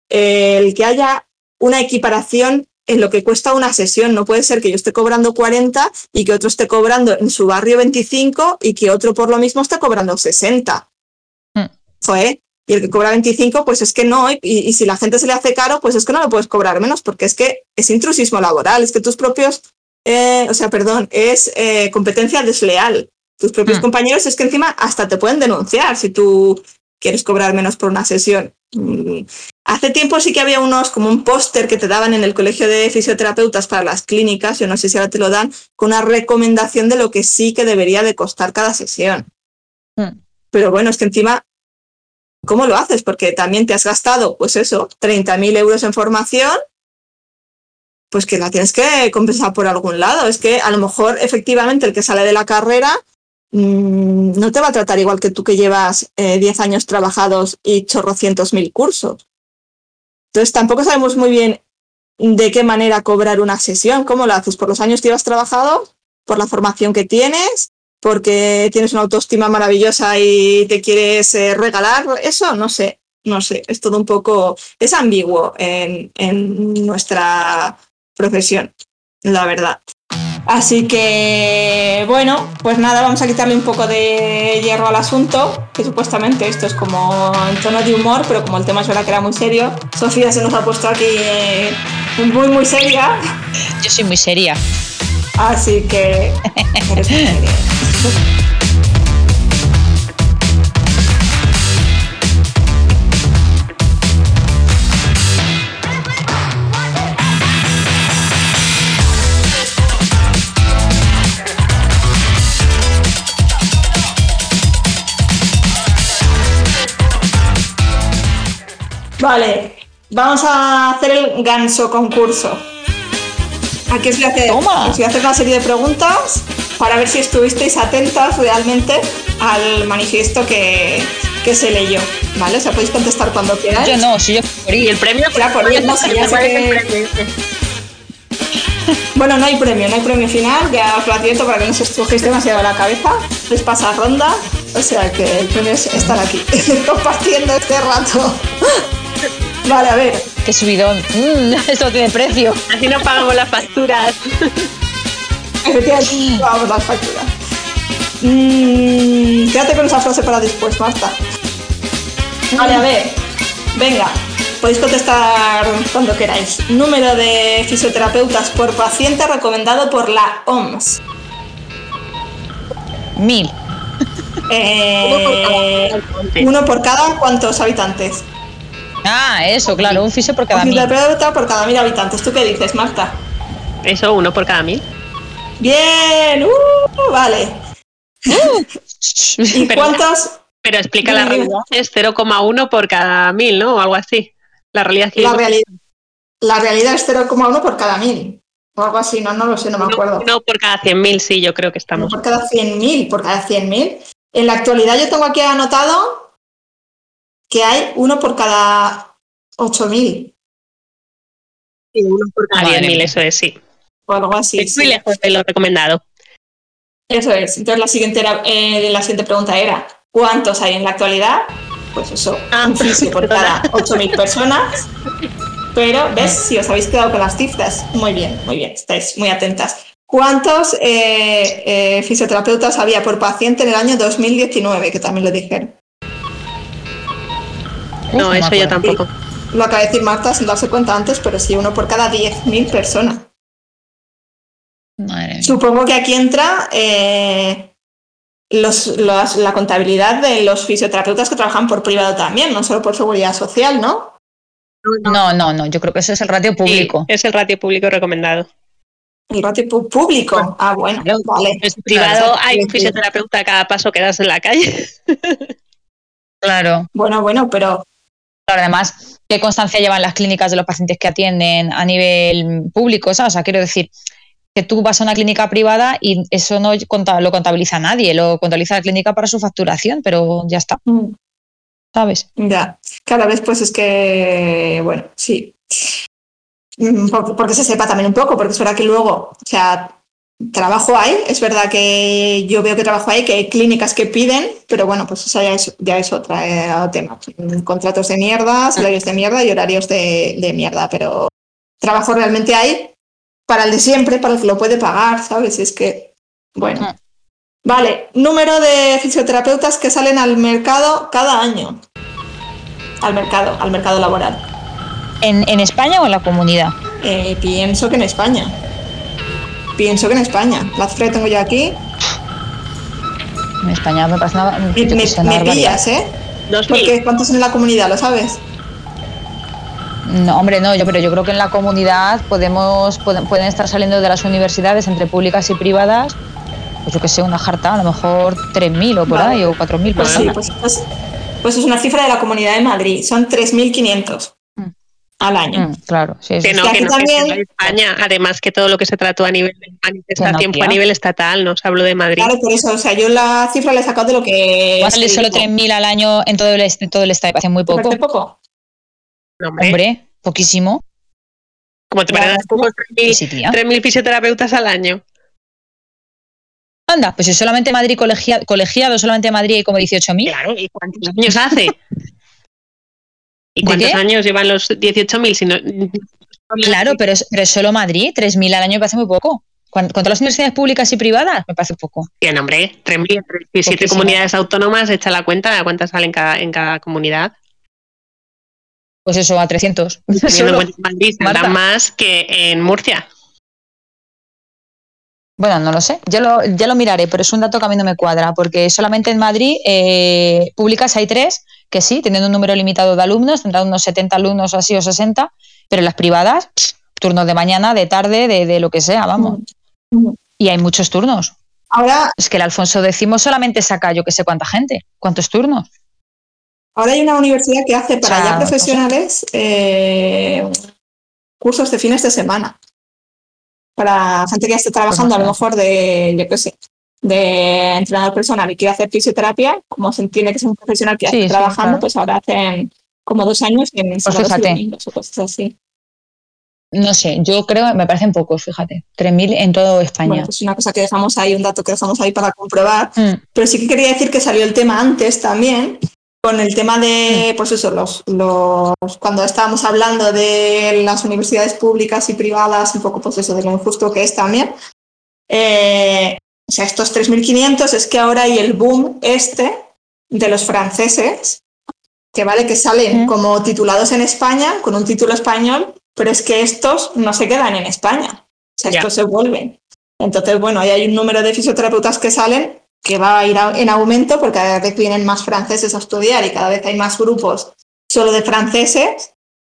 el que haya una equiparación en lo que cuesta una sesión. No puede ser que yo esté cobrando cuarenta y que otro esté cobrando en su barrio veinticinco y que otro por lo mismo esté cobrando sesenta. Mm. Joder, y el que cobra veinticinco, pues es que no, y, y si la gente se le hace caro, pues es que no le puedes cobrar menos, porque es que es intrusismo laboral, es que tus propios, eh, o sea, perdón, es eh, competencia desleal. Tus propios mm. compañeros es que encima hasta te pueden denunciar si tú quieres cobrar menos por una sesión. Mm. Hace tiempo sí que había unos, como un póster que te daban en el colegio de fisioterapeutas para las clínicas, yo no sé si ahora te lo dan, con una recomendación de lo que sí que debería de costar cada sesión. Mm. Pero bueno, es que encima, ¿cómo lo haces? Porque también te has gastado, pues eso, treinta mil euros en formación, pues que la tienes que compensar por algún lado. Es que a lo mejor efectivamente el que sale de la carrera mmm, no te va a tratar igual que tú que llevas eh, diez años trabajados y chorrocientos mil cursos. Entonces tampoco sabemos muy bien de qué manera cobrar una sesión. ¿Cómo lo haces? ¿Por los años que llevas trabajado? ¿Por la formación que tienes? ¿Porque tienes una autoestima maravillosa y te quieres eh, regalar eso? No sé, no sé. Es todo un poco... Es ambiguo en, en nuestra profesión, la verdad. Así que, bueno, pues nada, vamos a quitarle un poco de hierro al asunto, que supuestamente esto es como en tono de humor, pero como el tema es verdad que era muy serio, Sofía se nos ha puesto aquí eh, muy, muy seria. Yo soy muy seria. Así que eres muy seria. Vale, vamos a hacer el ganso concurso. Aquí os voy a hacer, os voy a hacer una serie de preguntas para ver si estuvisteis atentas realmente al manifiesto que, que se leyó, ¿vale? O sea, podéis contestar cuando queráis. Yo no, si yo por ir. ¿Y el premio? Era por ir, no sé, ya sé que... Bueno, no hay premio, no hay premio final, ya os lo advierto para que no os estrujéis demasiado la cabeza. Les pasa ronda, o sea que el premio es estar aquí, compartiendo este rato. Vale, a ver. Qué subidón. Mm, esto tiene precio. Así no pagamos las facturas. Efectivamente, pagamos las facturas. Mm, quédate con esa frase para después, Marta. Vale, a ver. Venga, podéis contestar cuando queráis. Número de fisioterapeutas por paciente recomendado por la O M S. Mil. Eh, uno por cada, ¿cuántos habitantes? Ah, eso, claro, un fisio por cada un mil. Fisioterapeuta por cada mil habitantes. ¿Tú qué dices, Marta? Eso, uno por cada mil. Bien, uh, vale. Uh. ¿Y pero, cuántos? Pero explica la realidad, es cero coma uno por cada mil, ¿no? O algo así. La realidad, que la, realidad la realidad es cero coma uno por cada mil. O algo así, no, no lo sé, no me acuerdo. No, por cada cien mil, sí, yo creo que estamos. No por cada cien mil, por cada cien mil. En la actualidad yo tengo aquí anotado que hay uno por cada ocho mil. Sí, uno por cada diez mil, eso es, sí. O algo así. Es muy sí. lejos de lo recomendado. Eso es. Entonces la siguiente, era, eh, la siguiente pregunta era, ¿cuántos hay en la actualidad? Pues eso, ah, un fisio por cada ocho mil personas. Pero, ¿ves? Si os habéis quedado con las cifras. Muy bien, muy bien, estáis muy atentas. ¿Cuántos eh, eh, fisioterapeutas había por paciente en el año dos mil diecinueve? Que también lo dijeron. No, eso yo tampoco. Lo acaba de decir Marta sin darse cuenta antes, pero sí, uno por cada diez mil personas. Madre mía. Supongo que aquí entra eh, los, los, la contabilidad de los fisioterapeutas que trabajan por privado también, no solo por seguridad social, ¿no? No, no, no, yo creo que eso es el ratio público. Sí, es el ratio público recomendado. El ratio público. Ah, bueno, claro, vale. En privado hay un fisioterapeuta a cada paso que das en la calle. Claro. Bueno, bueno, pero... Claro, además, ¿qué constancia llevan las clínicas de los pacientes que atienden a nivel público? ¿Sabes? O sea, quiero decir que tú vas a una clínica privada y eso no lo contabiliza nadie, lo contabiliza la clínica para su facturación, pero ya está. Mm. ¿Sabes? Ya, cada vez pues es que, bueno, sí. Porque se sepa también un poco, porque es verdad que luego, o sea, trabajo hay, es verdad que yo veo que trabajo hay, que hay clínicas que piden, pero bueno, pues eso ya es, ya es otro eh, tema. Contratos de mierda, salarios de mierda y horarios de, de mierda, pero trabajo realmente hay para el de siempre, para el que lo puede pagar, ¿sabes? Y es que, bueno. Vale, número de fisioterapeutas que salen al mercado cada año. Al mercado, al mercado laboral. ¿En, en España o en la comunidad? Eh, pienso que en España. Pienso que en España. La cifra que tengo yo aquí. En España me parece una, Me, yo me, que sé, una me barbaridad. pillas, ¿eh? dos mil. Porque ¿cuántos en la comunidad? ¿Lo sabes? No, hombre, no, yo, pero yo creo que en la comunidad podemos pueden, pueden estar saliendo de las universidades entre públicas y privadas, pues yo que sé, una jarta, a lo mejor tres mil o por Vale. ahí, o cuatro mil Pues sí, personas. pues, pues, pues es una cifra de la Comunidad de Madrid. Son tres mil quinientos Mm. al año. Mm, claro, sí, eso Que sí. no, Y que aquí no, que también- es en España. Además que todo lo que se trató a nivel de manifestación tía. fue a nivel estatal, no se habló de Madrid. Claro, por eso, o sea, yo la cifra la he sacado de lo que... Va a salir se solo dijo. tres mil al año en todo el, est- en todo el estado, parece muy ¿Te poco. parece poco? No, hombre, Hombre, poquísimo. como te La parecen verdad es que- pocos Que sí, tía. tres mil fisioterapeutas al año. Anda, pues si solamente Madrid colegia, colegiado, solamente Madrid hay como dieciocho mil. Claro, ¿y cuántos años hace? ¿Y ¿De cuántos qué? años llevan los dieciocho mil? Si no, Claro, pero es, pero es solo Madrid, tres mil al año me parece muy poco. Cuan- Contra las universidades públicas y privadas me parece poco. Que no, hombre, tres mil, diecisiete Poquísimo. comunidades autónomas, echa la cuenta de cuántas salen cada, en cada comunidad. Pues eso, a trescientos. Teniendo en Solo. cuenta que en Madrid Marta. saldrán más que en Murcia. Bueno, no lo sé, yo lo, ya lo miraré, pero es un dato que a mí no me cuadra, porque solamente en Madrid eh, públicas hay tres, que sí, teniendo un número limitado de alumnos, tendrán unos setenta alumnos o así o sesenta, pero en las privadas, pff, turnos de mañana, de tarde, de, de lo que sea, vamos. Mm. Y hay muchos turnos. Ahora, Es que el Alfonso X solamente saca yo que sé cuánta gente, cuántos turnos. ahora hay una universidad que hace para O sea, ya no sé. profesionales eh, cursos de fines de semana. Para gente que ya esté trabajando, a lo mejor de, yo qué sé, de entrenador personal y quiere hacer fisioterapia, como se entiende que es un profesional que ya Sí, está sí, trabajando, claro. pues ahora hacen como dos años en sábados y fíjate. domingos o cosas así. No sé, yo creo, me parecen pocos, fíjate, tres mil en toda España. Bueno, pues una cosa que dejamos ahí, un dato que dejamos ahí para comprobar. Mm. Pero sí que quería decir que salió el tema antes también, con el tema de, pues eso, los, los cuando estábamos hablando de las universidades públicas y privadas, un poco pues eso, de lo injusto que es también. Eh, o sea, estos tres mil quinientos es que ahora hay el boom este de los franceses, que vale que salen Mm. como titulados en España, con un título español, pero es que estos no se quedan en España. O sea, Ya. estos se vuelven. Entonces, bueno, ahí hay un número de fisioterapeutas que salen que va a ir a- en aumento porque cada vez vienen más franceses a estudiar y cada vez hay más grupos solo de franceses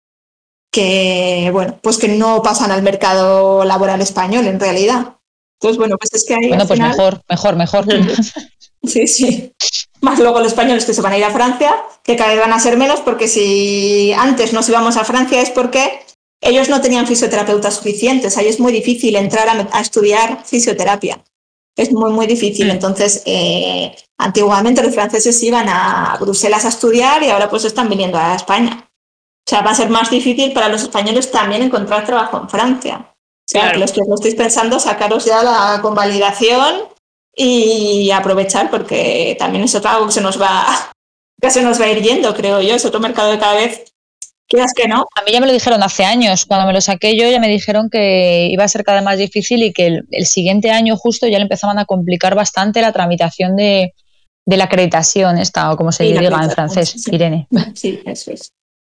que, bueno, pues que no pasan al mercado laboral español en realidad. Entonces, bueno, pues es que ahí Bueno, al pues final... mejor, mejor, mejor. Sí, sí. Más luego los españoles que se van a ir a Francia, que cada vez van a ser menos, porque si antes nos íbamos a Francia es porque ellos no tenían fisioterapeutas suficientes. Ahí es muy difícil entrar a, a estudiar fisioterapia. Es muy, muy difícil. Entonces, eh, antiguamente los franceses iban a Bruselas a estudiar y ahora pues están viniendo a España. O sea, va a ser más difícil para los españoles también encontrar trabajo en Francia. O sea, Claro. que los que lo estáis pensando, sacaros ya la convalidación y aprovechar, porque también es otro algo que se nos va, que se nos va a ir yendo, creo yo. Es otro mercado de cada vez, quieras que no. A mí ya me lo dijeron hace años, cuando me lo saqué yo ya me dijeron que iba a ser cada vez más difícil y que el, el siguiente año justo ya le empezaban a complicar bastante la tramitación de, de la acreditación esta, o como se Sí, la diga en acreditación, francés, sí. Irene. Sí, eso es.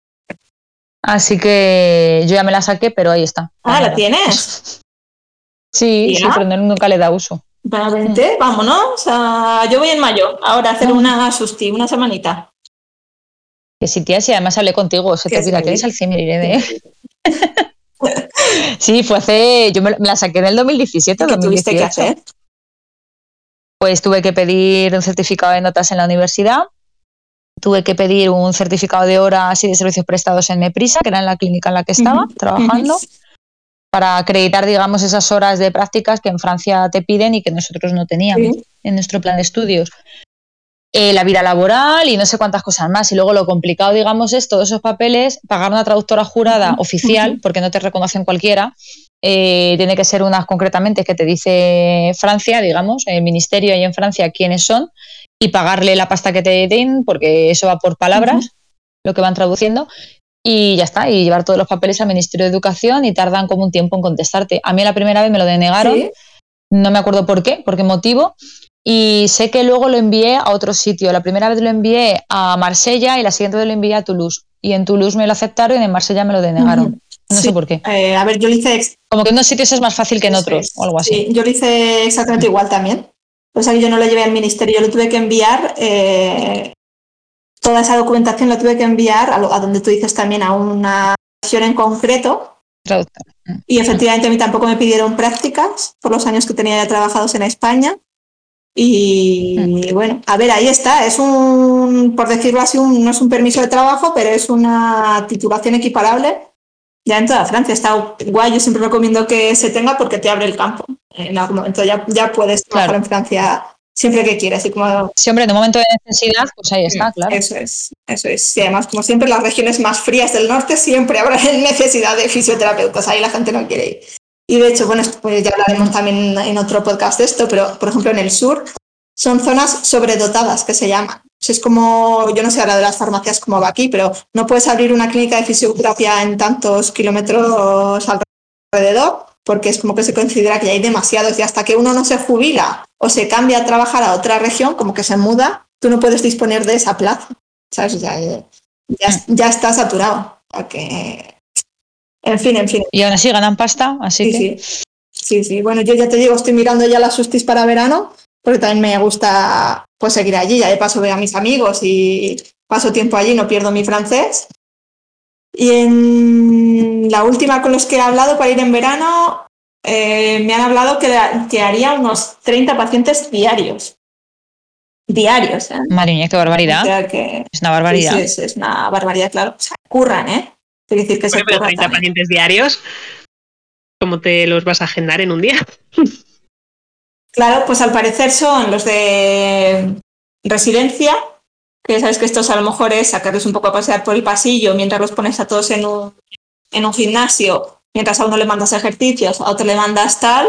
Así que yo ya me la saqué, pero ahí está. Ah, ¿la tienes? Sí, ¿Ya? sí, pero no- nunca le da uso. Para vente, vámonos. A... Yo voy en mayo, ahora a hacer una susti, una semanita. Que si tía, si además hablé contigo, se te Que olvida, sí. tienes Alzheimer, Irene. Sí, fue hace, yo me, me la saqué en el dos mil diecisiete, ¿Qué tuviste que dos mil dieciocho. hacer? Pues tuve que pedir un certificado de notas en la universidad, tuve que pedir un certificado de horas y de servicios prestados en Neprisa, que era en la clínica en la que estaba Ujú, trabajando, ujú. para acreditar, digamos, esas horas de prácticas que en Francia te piden y que nosotros no teníamos Sí. en nuestro plan de estudios. Eh, la vida laboral y no sé cuántas cosas más. Y luego lo complicado, digamos, es todos esos papeles, pagar una traductora jurada Ujú, oficial, ujú. porque no te reconocen cualquiera, eh, tiene que ser unas concretamente que te dice Francia, digamos, el ministerio ahí en Francia quiénes son, y pagarle la pasta que te den, porque eso va por palabras, uh-huh. lo que van traduciendo, y ya está, y llevar todos los papeles al Ministerio de Educación y tardan como un tiempo en contestarte. A mí la primera vez me lo denegaron, ¿sí? No me acuerdo por qué, por qué motivo, y sé que luego lo envié a otro sitio. La primera vez lo envié a Marsella y la siguiente vez lo envié a Toulouse, y en Toulouse me lo aceptaron y en Marsella me lo denegaron. Uh-huh. No sí. sé por qué. Eh, a ver, yo lo hice... Ex- como que en unos sitios es más fácil que en otros, es, o algo así. Sí, yo lo hice exactamente igual también. O sea, que yo no lo llevé al ministerio, yo lo tuve que enviar... Eh, toda esa documentación la tuve que enviar a, lo, a donde tú dices también, a una región en concreto. Traductor. Y efectivamente a mí tampoco me pidieron prácticas por los años que tenía ya trabajados en España. Y mm. bueno, a ver, ahí está. Es un, por decirlo así, un, no es un permiso de trabajo, pero es una titulación equiparable ya en toda Francia. Está guay, yo siempre recomiendo que se tenga porque te abre el campo. En algún momento ya, ya puedes trabajar claro. en Francia siempre que quieras. Y como... Siempre en un momento de necesidad, pues ahí está, claro. Eso es, eso es. Y además, como siempre, las regiones más frías del norte siempre habrá necesidad de fisioterapeutas. Ahí la gente no quiere ir. Y de hecho, bueno, pues ya hablaremos también en otro podcast de esto, pero por ejemplo en el sur son zonas sobredotadas que se llaman. Es como, yo no sé ahora de las farmacias como va aquí, pero no puedes abrir una clínica de fisioterapia en tantos kilómetros alrededor, porque es como que se considera que ya hay demasiados y hasta que uno no se jubila o se cambia a trabajar a otra región, como que se muda, tú no puedes disponer de esa plaza, ¿sabes? O sea, ya, ya está saturado. O sea que... En fin, en fin. Y aún así ganan pasta, así sí, que... Sí, sí, sí. Bueno, yo ya te digo, estoy mirando ya las sustis para verano, porque también me gusta pues seguir allí. Ya de paso veo a mis amigos y paso tiempo allí, no pierdo mi francés. Y en la última con los que he hablado para ir en verano, eh, me han hablado que, que haría unos treinta pacientes diarios. Diarios, ¿eh? Madre mía, qué barbaridad. O sea que, es una barbaridad. Sí, sí, es, es una barbaridad, claro. O sea, curran, ¿eh? Quiero decir que bueno, se pero curran treinta también. Pacientes diarios, ¿cómo te los vas a agendar en un día? Claro, pues al parecer son los de residencia, que sabes que estos a lo mejor es sacarlos un poco a pasear por el pasillo mientras los pones a todos en un, en un gimnasio, mientras a uno le mandas ejercicios, a otro le mandas tal,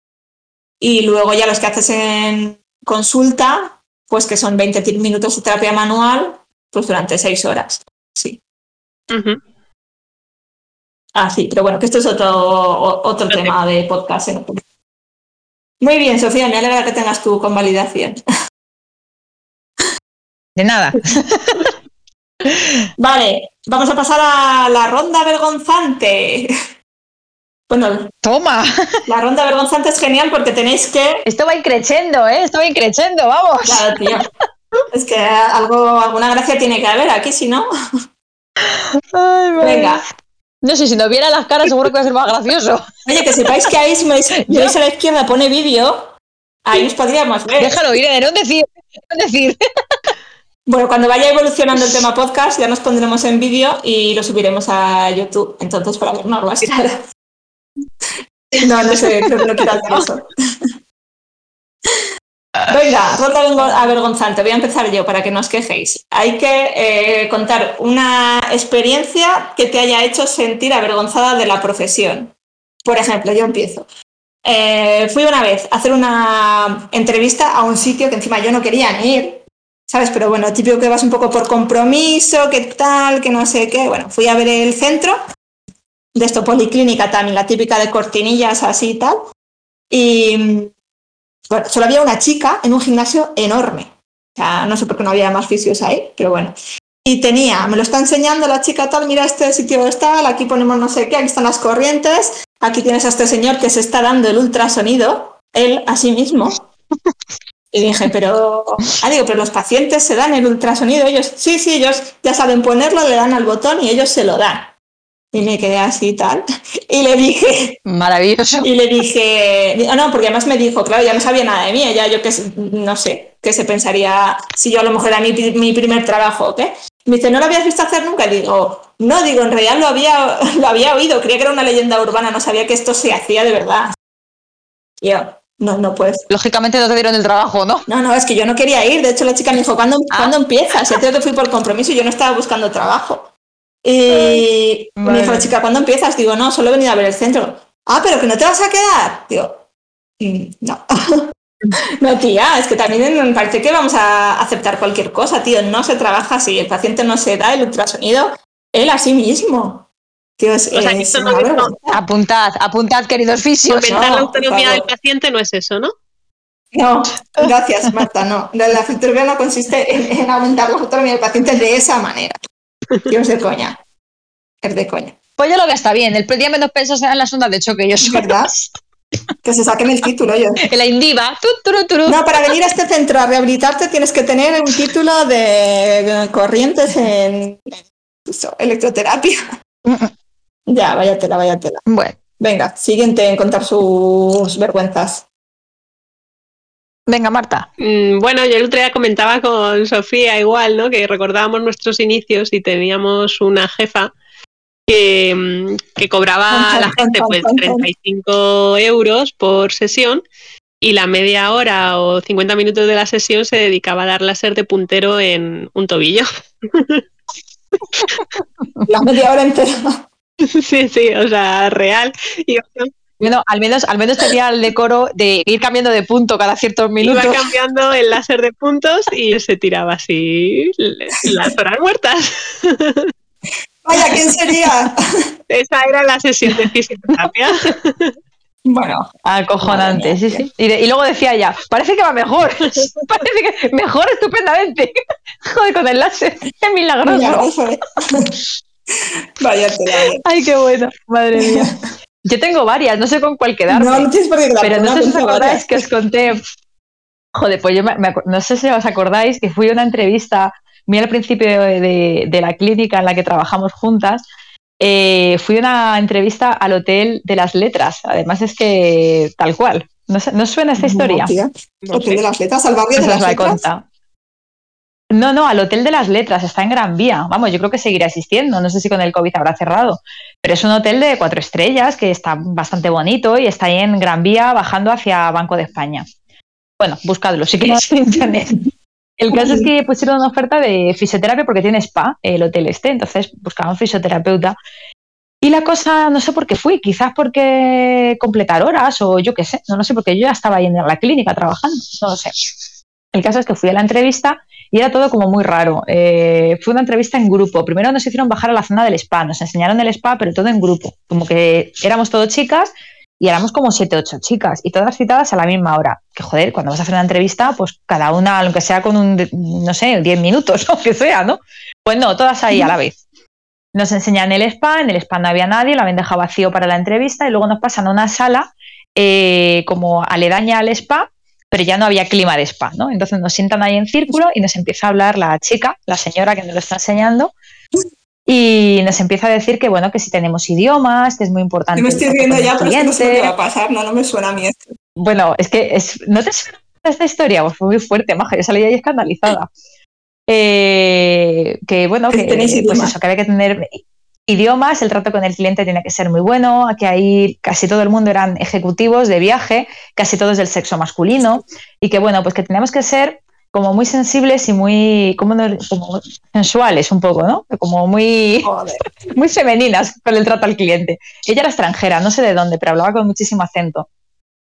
y luego ya los que haces en consulta, pues que son veinte minutos de terapia manual, pues durante seis horas, sí. Uh-huh. Ah, sí, pero bueno, que esto es otro, otro okay. tema de podcast. ¿eh? Muy bien, Sofía, me alegra que tengas tu convalidación. De nada. Vale, vamos a pasar a la ronda vergonzante. Bueno, toma. La ronda vergonzante es genial porque tenéis que... Esto va increciendo, ¿eh? Esto va increciendo, vamos. Claro, tío. Es que algo, alguna gracia tiene que haber aquí, si no... Ay, venga. No sé, si no viera las caras seguro que va a ser más gracioso. Oye, que sepáis que ahí, si me veis a la izquierda, pone vídeo. Ahí os podríamos ver. Déjalo ir, no decir, no decir. Bueno, cuando vaya evolucionando el tema podcast, ya nos pondremos en vídeo y lo subiremos a YouTube. Entonces, para vernos más claro. No, no sé, creo que no quiero hacer eso. Venga, ronda avergonzante. Voy a empezar yo para que no os quejéis. Hay que eh, contar una experiencia que te haya hecho sentir avergonzada de la profesión. Por ejemplo, yo empiezo. Eh, fui una vez a hacer una entrevista a un sitio que encima yo no quería ni ir, ¿sabes? Pero bueno, típico que vas un poco por compromiso, qué tal, que no sé qué. Bueno, fui a ver el centro de esto, policlínica también, la típica de cortinillas así y tal. Y... bueno, solo había una chica en un gimnasio enorme. O sea, no sé por qué no había más fisios ahí, pero bueno. Y tenía, me lo está enseñando la chica tal, mira este sitio está, aquí ponemos no sé qué, aquí están las corrientes, aquí tienes a este señor que se está dando el ultrasonido, él a sí mismo. Y dije, pero... Ah, digo, pero los pacientes se dan el ultrasonido, ellos, sí, sí, ellos ya saben ponerlo, le dan al botón y ellos se lo dan. Y me quedé así tal. Y le dije... Maravilloso. Y le dije... No, no, porque además me dijo, claro, ya no sabía nada de mí. Ella, yo que no sé, qué se pensaría si yo a lo mejor era mi, mi primer trabajo, ¿o qué? Me dice, ¿no lo habías visto hacer nunca? Y digo, no, digo, en realidad lo había, lo había oído. Creía que era una leyenda urbana, no sabía que esto se hacía de verdad. Y yo, no, no puedes. Lógicamente no te dieron el trabajo, ¿no? No, no, es que yo no quería ir. De hecho, la chica me dijo, ¿cuándo, ah. ¿cuándo empiezas? Ya tengo que fui por compromiso y yo no estaba buscando trabajo. Y vale. Me dijo la chica, ¿cuándo empiezas? Digo, no, solo he venido a ver el centro. ah, pero que no te vas a quedar. Digo, mm, no. No, tía, es que también parece que vamos a aceptar cualquier cosa, tío. No se trabaja así. El paciente no se da el ultrasonido él a sí mismo. Tío, es, o sea, es esto una no es vergüenza. Apuntad, apuntad, queridos fisios. Aumentar No, la autonomía por del favor. paciente no es eso, ¿no? No, gracias, Marta, no. La, la fisioterapia no consiste en, en aumentar la autonomía del paciente de esa manera. Tío, es de coña. Es de coña. Pues yo lo que está bien. El día menos pensado serán las ondas de choque. Yo soy ¿Verdad? Que se saquen el título, yo. la Indiva. Tu, turu, turu. No, para venir a este centro a rehabilitarte tienes que tener un título de corrientes en eso, electroterapia. Ya, váyatela, váyatela. Bueno, Venga, siguiente en contar sus vergüenzas. venga, Marta. Mm, Bueno, yo el otro día comentaba con Sofía igual, ¿no? Que recordábamos nuestros inicios y teníamos una jefa que, mm, que cobraba a la gente pues treinta y cinco euros por sesión y la media hora o cincuenta minutos de la sesión se dedicaba a dar láser de puntero en un tobillo. La media hora entera. Sí, sí, o sea, real. Y Bueno, al menos, al menos tenía el decoro de ir cambiando de punto cada ciertos minutos. iba cambiando el láser de puntos y se tiraba así las horas muertas. Vaya, ¿quién sería? Esa era la sesión de fisioterapia. Bueno, Acojonante, Madre sí, mía, sí. Y, de- y luego decía ya, parece que va mejor. Parece que mejor estupendamente. Joder, con el láser. Qué milagroso. milagroso, ¿eh? Váyatela. eh. Ay, qué bueno. Madre mía. Yo tengo varias, no sé con cuál quedarme. No, no tienes por qué quedarte Pero no una, sé si os cuenta acordáis varias. que os conté. Joder, pues yo me, me acu- no sé si os acordáis que fui a una entrevista muy al principio de, de- de la clínica en la que trabajamos juntas. Eh, fui a una entrevista al Hotel de las Letras. Además, es que tal cual. ¿No, sé- ¿no os suena esta historia? No, tía. No Hotel sé. de las letras, al barrio Pues de os las la he letras. contado. No, no, al Hotel de las Letras, está en Gran Vía. Vamos, yo creo que seguirá existiendo, no sé si con el COVID habrá cerrado, pero es un hotel de cuatro estrellas que está bastante bonito y está ahí en Gran Vía bajando hacia Banco de España. Bueno, buscadlo si queréis en internet. El caso es que pusieron una oferta de fisioterapia porque tiene spa el hotel este, entonces buscaban fisioterapeuta. Y la cosa, no sé por qué fui, quizás porque completar horas o yo qué sé, no lo sé, porque yo ya estaba ahí en la clínica trabajando, no lo sé. El caso es que fui a la entrevista y era todo como muy raro. Eh, fue una entrevista en grupo. Primero nos hicieron bajar a la zona del spa, nos enseñaron el spa, pero todo en grupo. Como que éramos todos chicas y éramos como siete, ocho chicas y todas citadas a la misma hora. Que joder, cuando vas a hacer una entrevista, pues cada una, aunque sea con un, no sé, diez minutos o que sea, ¿no? Pues no, todas ahí a la vez. Nos enseñan el spa, en el spa no había nadie, lo habían dejado vacío para la entrevista y luego nos pasan a una sala eh, como aledaña al spa, pero ya no había clima de spa, ¿no? Entonces nos sientan ahí en círculo y nos empieza a hablar la chica, la señora que nos lo está enseñando, y nos empieza a decir que, bueno, que si tenemos idiomas, que es muy importante. Yo me estoy el trato riendo con el ya, pero es que no sé lo cliente. que va a pasar, no, no me suena a mí esto. Bueno, es que es, ¿no te suena esta historia? Pues fue muy fuerte, maja, yo salí ahí escandalizada. Eh, que, bueno, que, Tenéis pues idiomas. eso, que había que tener idiomas, el trato con el cliente tiene que ser muy bueno, que ahí casi todo el mundo eran ejecutivos de viaje, casi todos del sexo masculino, y que bueno, pues que teníamos que ser como muy sensibles y muy como, no- como sensuales un poco, ¿no? Como muy, Joder. muy femeninas con el trato al cliente. Ella era extranjera, no sé de dónde, pero hablaba con muchísimo acento.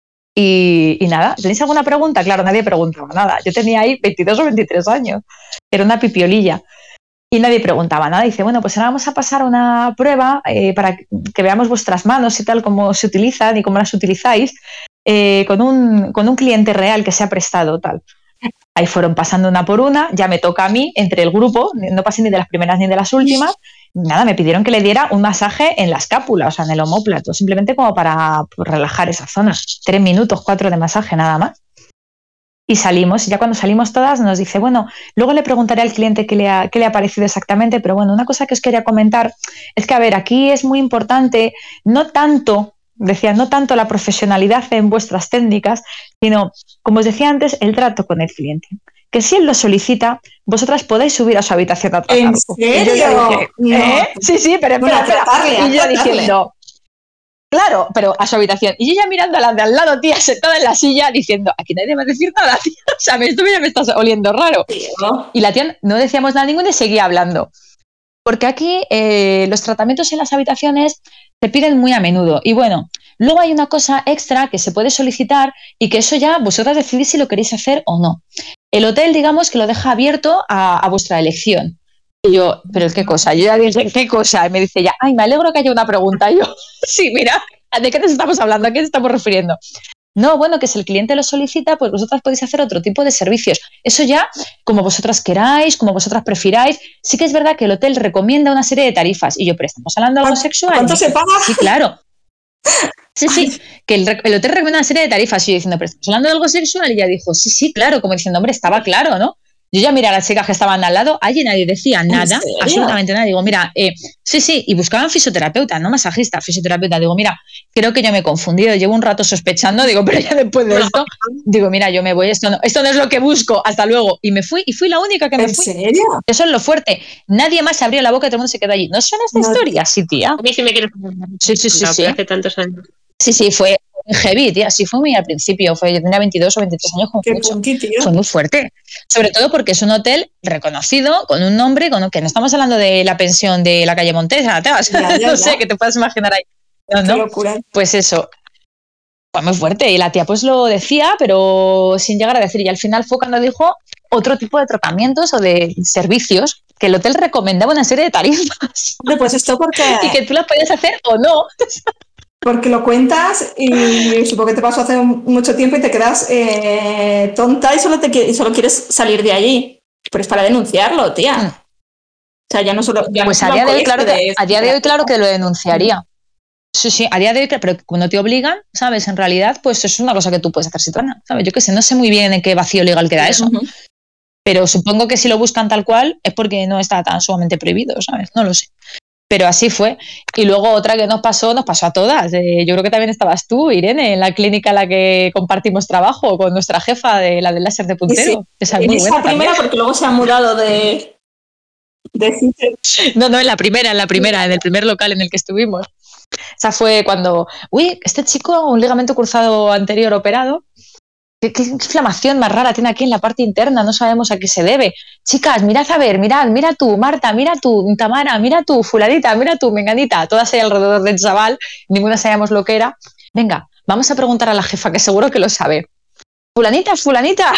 Y, y nada, ¿tenéis alguna pregunta? Claro, nadie preguntaba nada. Yo tenía ahí veintidós o veintitrés años, era una pipiolilla. Y nadie preguntaba nada. Dice, bueno, pues ahora vamos a pasar una prueba eh, para que veamos vuestras manos y tal, cómo se utilizan y cómo las utilizáis, eh, con, un, con un cliente real que se ha prestado tal. Ahí fueron pasando una por una, ya me toca a mí, entre el grupo, no pasé ni de las primeras ni de las últimas. Nada, me pidieron que le diera un masaje en la escápula, o sea, en el omóplato, simplemente como para pues, relajar esa zona. Tres minutos, cuatro de masaje, nada más. Y salimos, y ya cuando salimos todas nos dice, bueno, luego le preguntaré al cliente qué le, ha, qué le ha parecido exactamente, pero bueno, una cosa que os quería comentar es que, a ver, aquí es muy importante, no tanto, decía, no tanto la profesionalidad en vuestras técnicas, sino, como os decía antes, el trato con el cliente. Que si él lo solicita, vosotras podéis subir a su habitación a tratarlo. ¿En Y yo ya serio? dije, No. ¿eh? Sí, sí, pero Bueno, espera, a espera. tratarle, a Y yo tratarle. diciendo, claro, pero a su habitación. Y yo ya mirando a la de al lado, tía, sentada en la silla, diciendo, aquí nadie va a decir nada, tía. O sea, esto ya me está oliendo raro. ¿No? Y la tía no decíamos nada ninguno y seguía hablando. Porque aquí eh, los tratamientos en las habitaciones se piden muy a menudo. Y bueno, Luego hay una cosa extra que se puede solicitar y que eso ya vosotras decidís si lo queréis hacer o no. El hotel, digamos, que lo deja abierto a, a vuestra elección. Y yo, ¿pero qué cosa? Yo ya dije, ¿qué cosa? Y me dice ya, ay, me alegro que haya una pregunta. Y yo, sí, mira, ¿de qué nos estamos hablando? ¿A qué nos estamos refiriendo? No, bueno, que si el cliente lo solicita, pues vosotras podéis hacer otro tipo de servicios. Eso ya, como vosotras queráis, como vosotras prefiráis. Sí que es verdad que el hotel recomienda una serie de tarifas. Y yo, pero ¿estamos hablando de algo sexual? ¿Cuánto se paga? Sí, claro. Sí, sí, que el, el hotel recomienda una serie de tarifas. Y yo diciendo, pero ¿estamos hablando de algo sexual? Y ella dijo, sí, sí, claro. Como diciendo, hombre, estaba claro, ¿no? Yo ya miré a las chicas que estaban al lado, allí nadie decía nada, absolutamente nada. Digo, mira, eh, sí, sí, y buscaban fisioterapeuta, no masajista, fisioterapeuta. Digo, mira, creo que yo me he confundido, llevo un rato sospechando, digo, pero ya después de esto, digo, mira, yo me voy, esto no, esto no es lo que busco, hasta luego. Y me fui, y fui la única que me ¿En fui. serio? Eso es lo fuerte. Nadie más abrió la boca y todo el mundo se quedó allí. ¿No suena esta No. historia? Sí, tía. A mí sí me quiero. Sí, sí, sí, No, sí. pero hace tantos años. Sí, sí, fue heavy, tía. Sí, fue muy al principio. Fue, yo tenía veintidós o veintitrés años como Qué mucho. punky, tío. Fue muy fuerte. Sobre todo porque es un hotel reconocido, con un nombre, con que no estamos hablando de la pensión de la calle Montesa, ¿te vas? Ya, ya, no ya. sé, que te puedas imaginar ahí. No, Qué no. locura. Pues eso. Fue muy fuerte. Y la tía pues lo decía, pero sin llegar a decir. Y al final fue cuando dijo otro tipo de tratamientos o de servicios que el hotel recomendaba una serie de tarifas. Hombre, pues esto porque, y que tú las podías hacer o no. porque lo cuentas y supongo que te pasó hace mucho tiempo y te quedas eh, tonta y solo, te, qui- y solo quieres salir de allí. Pero es para denunciarlo, tía. Mm. O sea, ya no solo... Ya Pues no a solo día de hoy, alcoholismo claro, que, de- a día de hoy, claro que lo denunciaría. Sí, sí, a día de hoy, pero cuando te obligan, ¿sabes? En realidad, pues eso es una cosa que tú puedes hacer si tú ganas, ¿sabes? Yo qué sé, no sé muy bien en qué vacío legal queda eso, Ujú. pero supongo que si lo buscan tal cual es porque no está tan sumamente prohibido, ¿sabes? No lo sé. Pero así fue. Y luego otra que nos pasó, nos pasó a todas. Eh, yo creo que también estabas tú, Irene, en la clínica en la que compartimos trabajo con nuestra jefa de la del láser de Y puntero. sí, Esa es en muy esa buena primera, también. porque luego se ha mudado de... de sitio. No, no, en la primera, en la primera, en el primer local en el que estuvimos. Esa fue cuando, uy, este chico, un ligamento cruzado anterior operado. ¿Qué, qué inflamación más rara tiene aquí en la parte interna? No sabemos a qué se debe. Chicas, mirad a ver, mirad, mira tú, Marta, mira tú, Tamara, mira tú, fulanita, mira tú, menganita, todas ahí alrededor del chaval, ninguna sabíamos lo que era. Venga, vamos a preguntar a la jefa, que seguro que lo sabe. Fulanita, fulanita,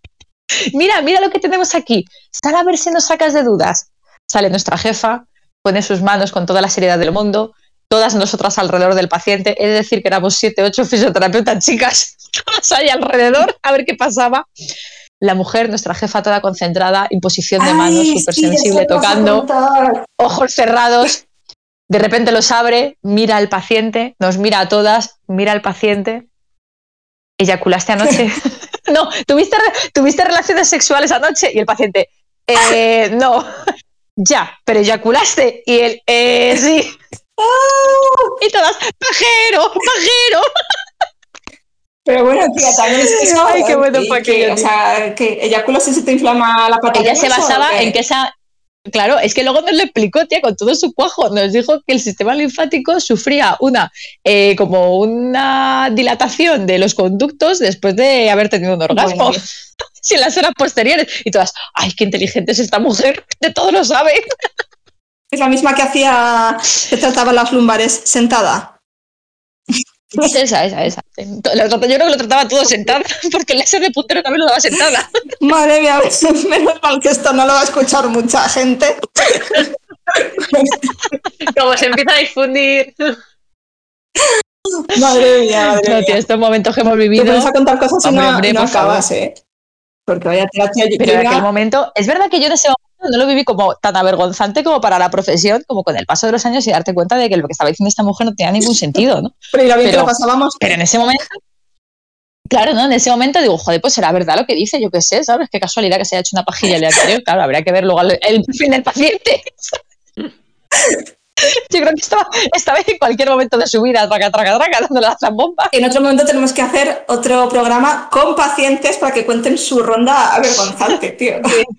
mira, mira lo que tenemos aquí. Sal a ver si nos sacas de dudas. Sale nuestra jefa, pone sus manos con toda la seriedad del mundo, todas nosotras alrededor del paciente, es decir, que éramos siete, ocho fisioterapeutas, chicas, todas ahí alrededor, a ver qué pasaba. La mujer, nuestra jefa, toda concentrada, imposición de manos, Ay, súper sí, ya sé sensible, lo que vas a tocando, contar. ojos cerrados, de repente los abre, mira al paciente, nos mira a todas, mira al paciente. ¿Eyaculaste anoche? No, ¿tuviste, ¿tuviste relaciones sexuales anoche? Y el paciente, eh, no, ya, pero eyaculaste. Y él, eh, sí. Y todas, pajero, pajero. Pero bueno, tía, también es que eso... Ay, qué bueno y fue que, aquello, o sea, que eyaculas si se te inflama la pata. Ella de se hueso, basaba ¿o qué? en que esa... Claro, es que luego nos lo explicó, tía, con todo su cuajo. Nos dijo que el sistema linfático sufría una eh, como una dilatación de los conductos después de haber tenido un orgasmo. Bueno, Si en las horas posteriores. Y todas, ay, qué inteligente es esta mujer, de todo lo sabe. es la misma que hacía, que trataba las lumbares sentada. Esa, esa, esa. Yo creo que lo trataba todo sentada, porque el láser de puntero también lo daba sentada. Madre mía, menos mal que esto no lo va a escuchar mucha gente. Como se empieza a difundir. Madre mía, madre No, mía. tío, estos momentos que hemos Te vivido. pones a contar cosas y Hombre, no, hombre, y no por acabas, favor. ¿eh? Porque vaya terapia. Yo, Pero yo en aquel ya- momento, es verdad que yo en ese momento no lo viví como tan avergonzante como para la profesión, como con el paso de los años y darte cuenta de que lo que estaba diciendo esta mujer no tenía ningún sentido, ¿no? Pero y lo bien que Pero- lo pasábamos. Pero en ese momento, claro, ¿no? En ese momento digo, joder, pues será verdad lo que dice, yo qué sé, ¿sabes? Qué casualidad que se haya hecho una pajilla el día anterior. Claro, habría que ver luego el, el perfil del paciente. Yo creo que estaba, estaba en cualquier momento de su vida, traca, traca, traca, dándole la zambomba. En otro momento tenemos que hacer otro programa con pacientes para que cuenten su ronda avergonzante, tío.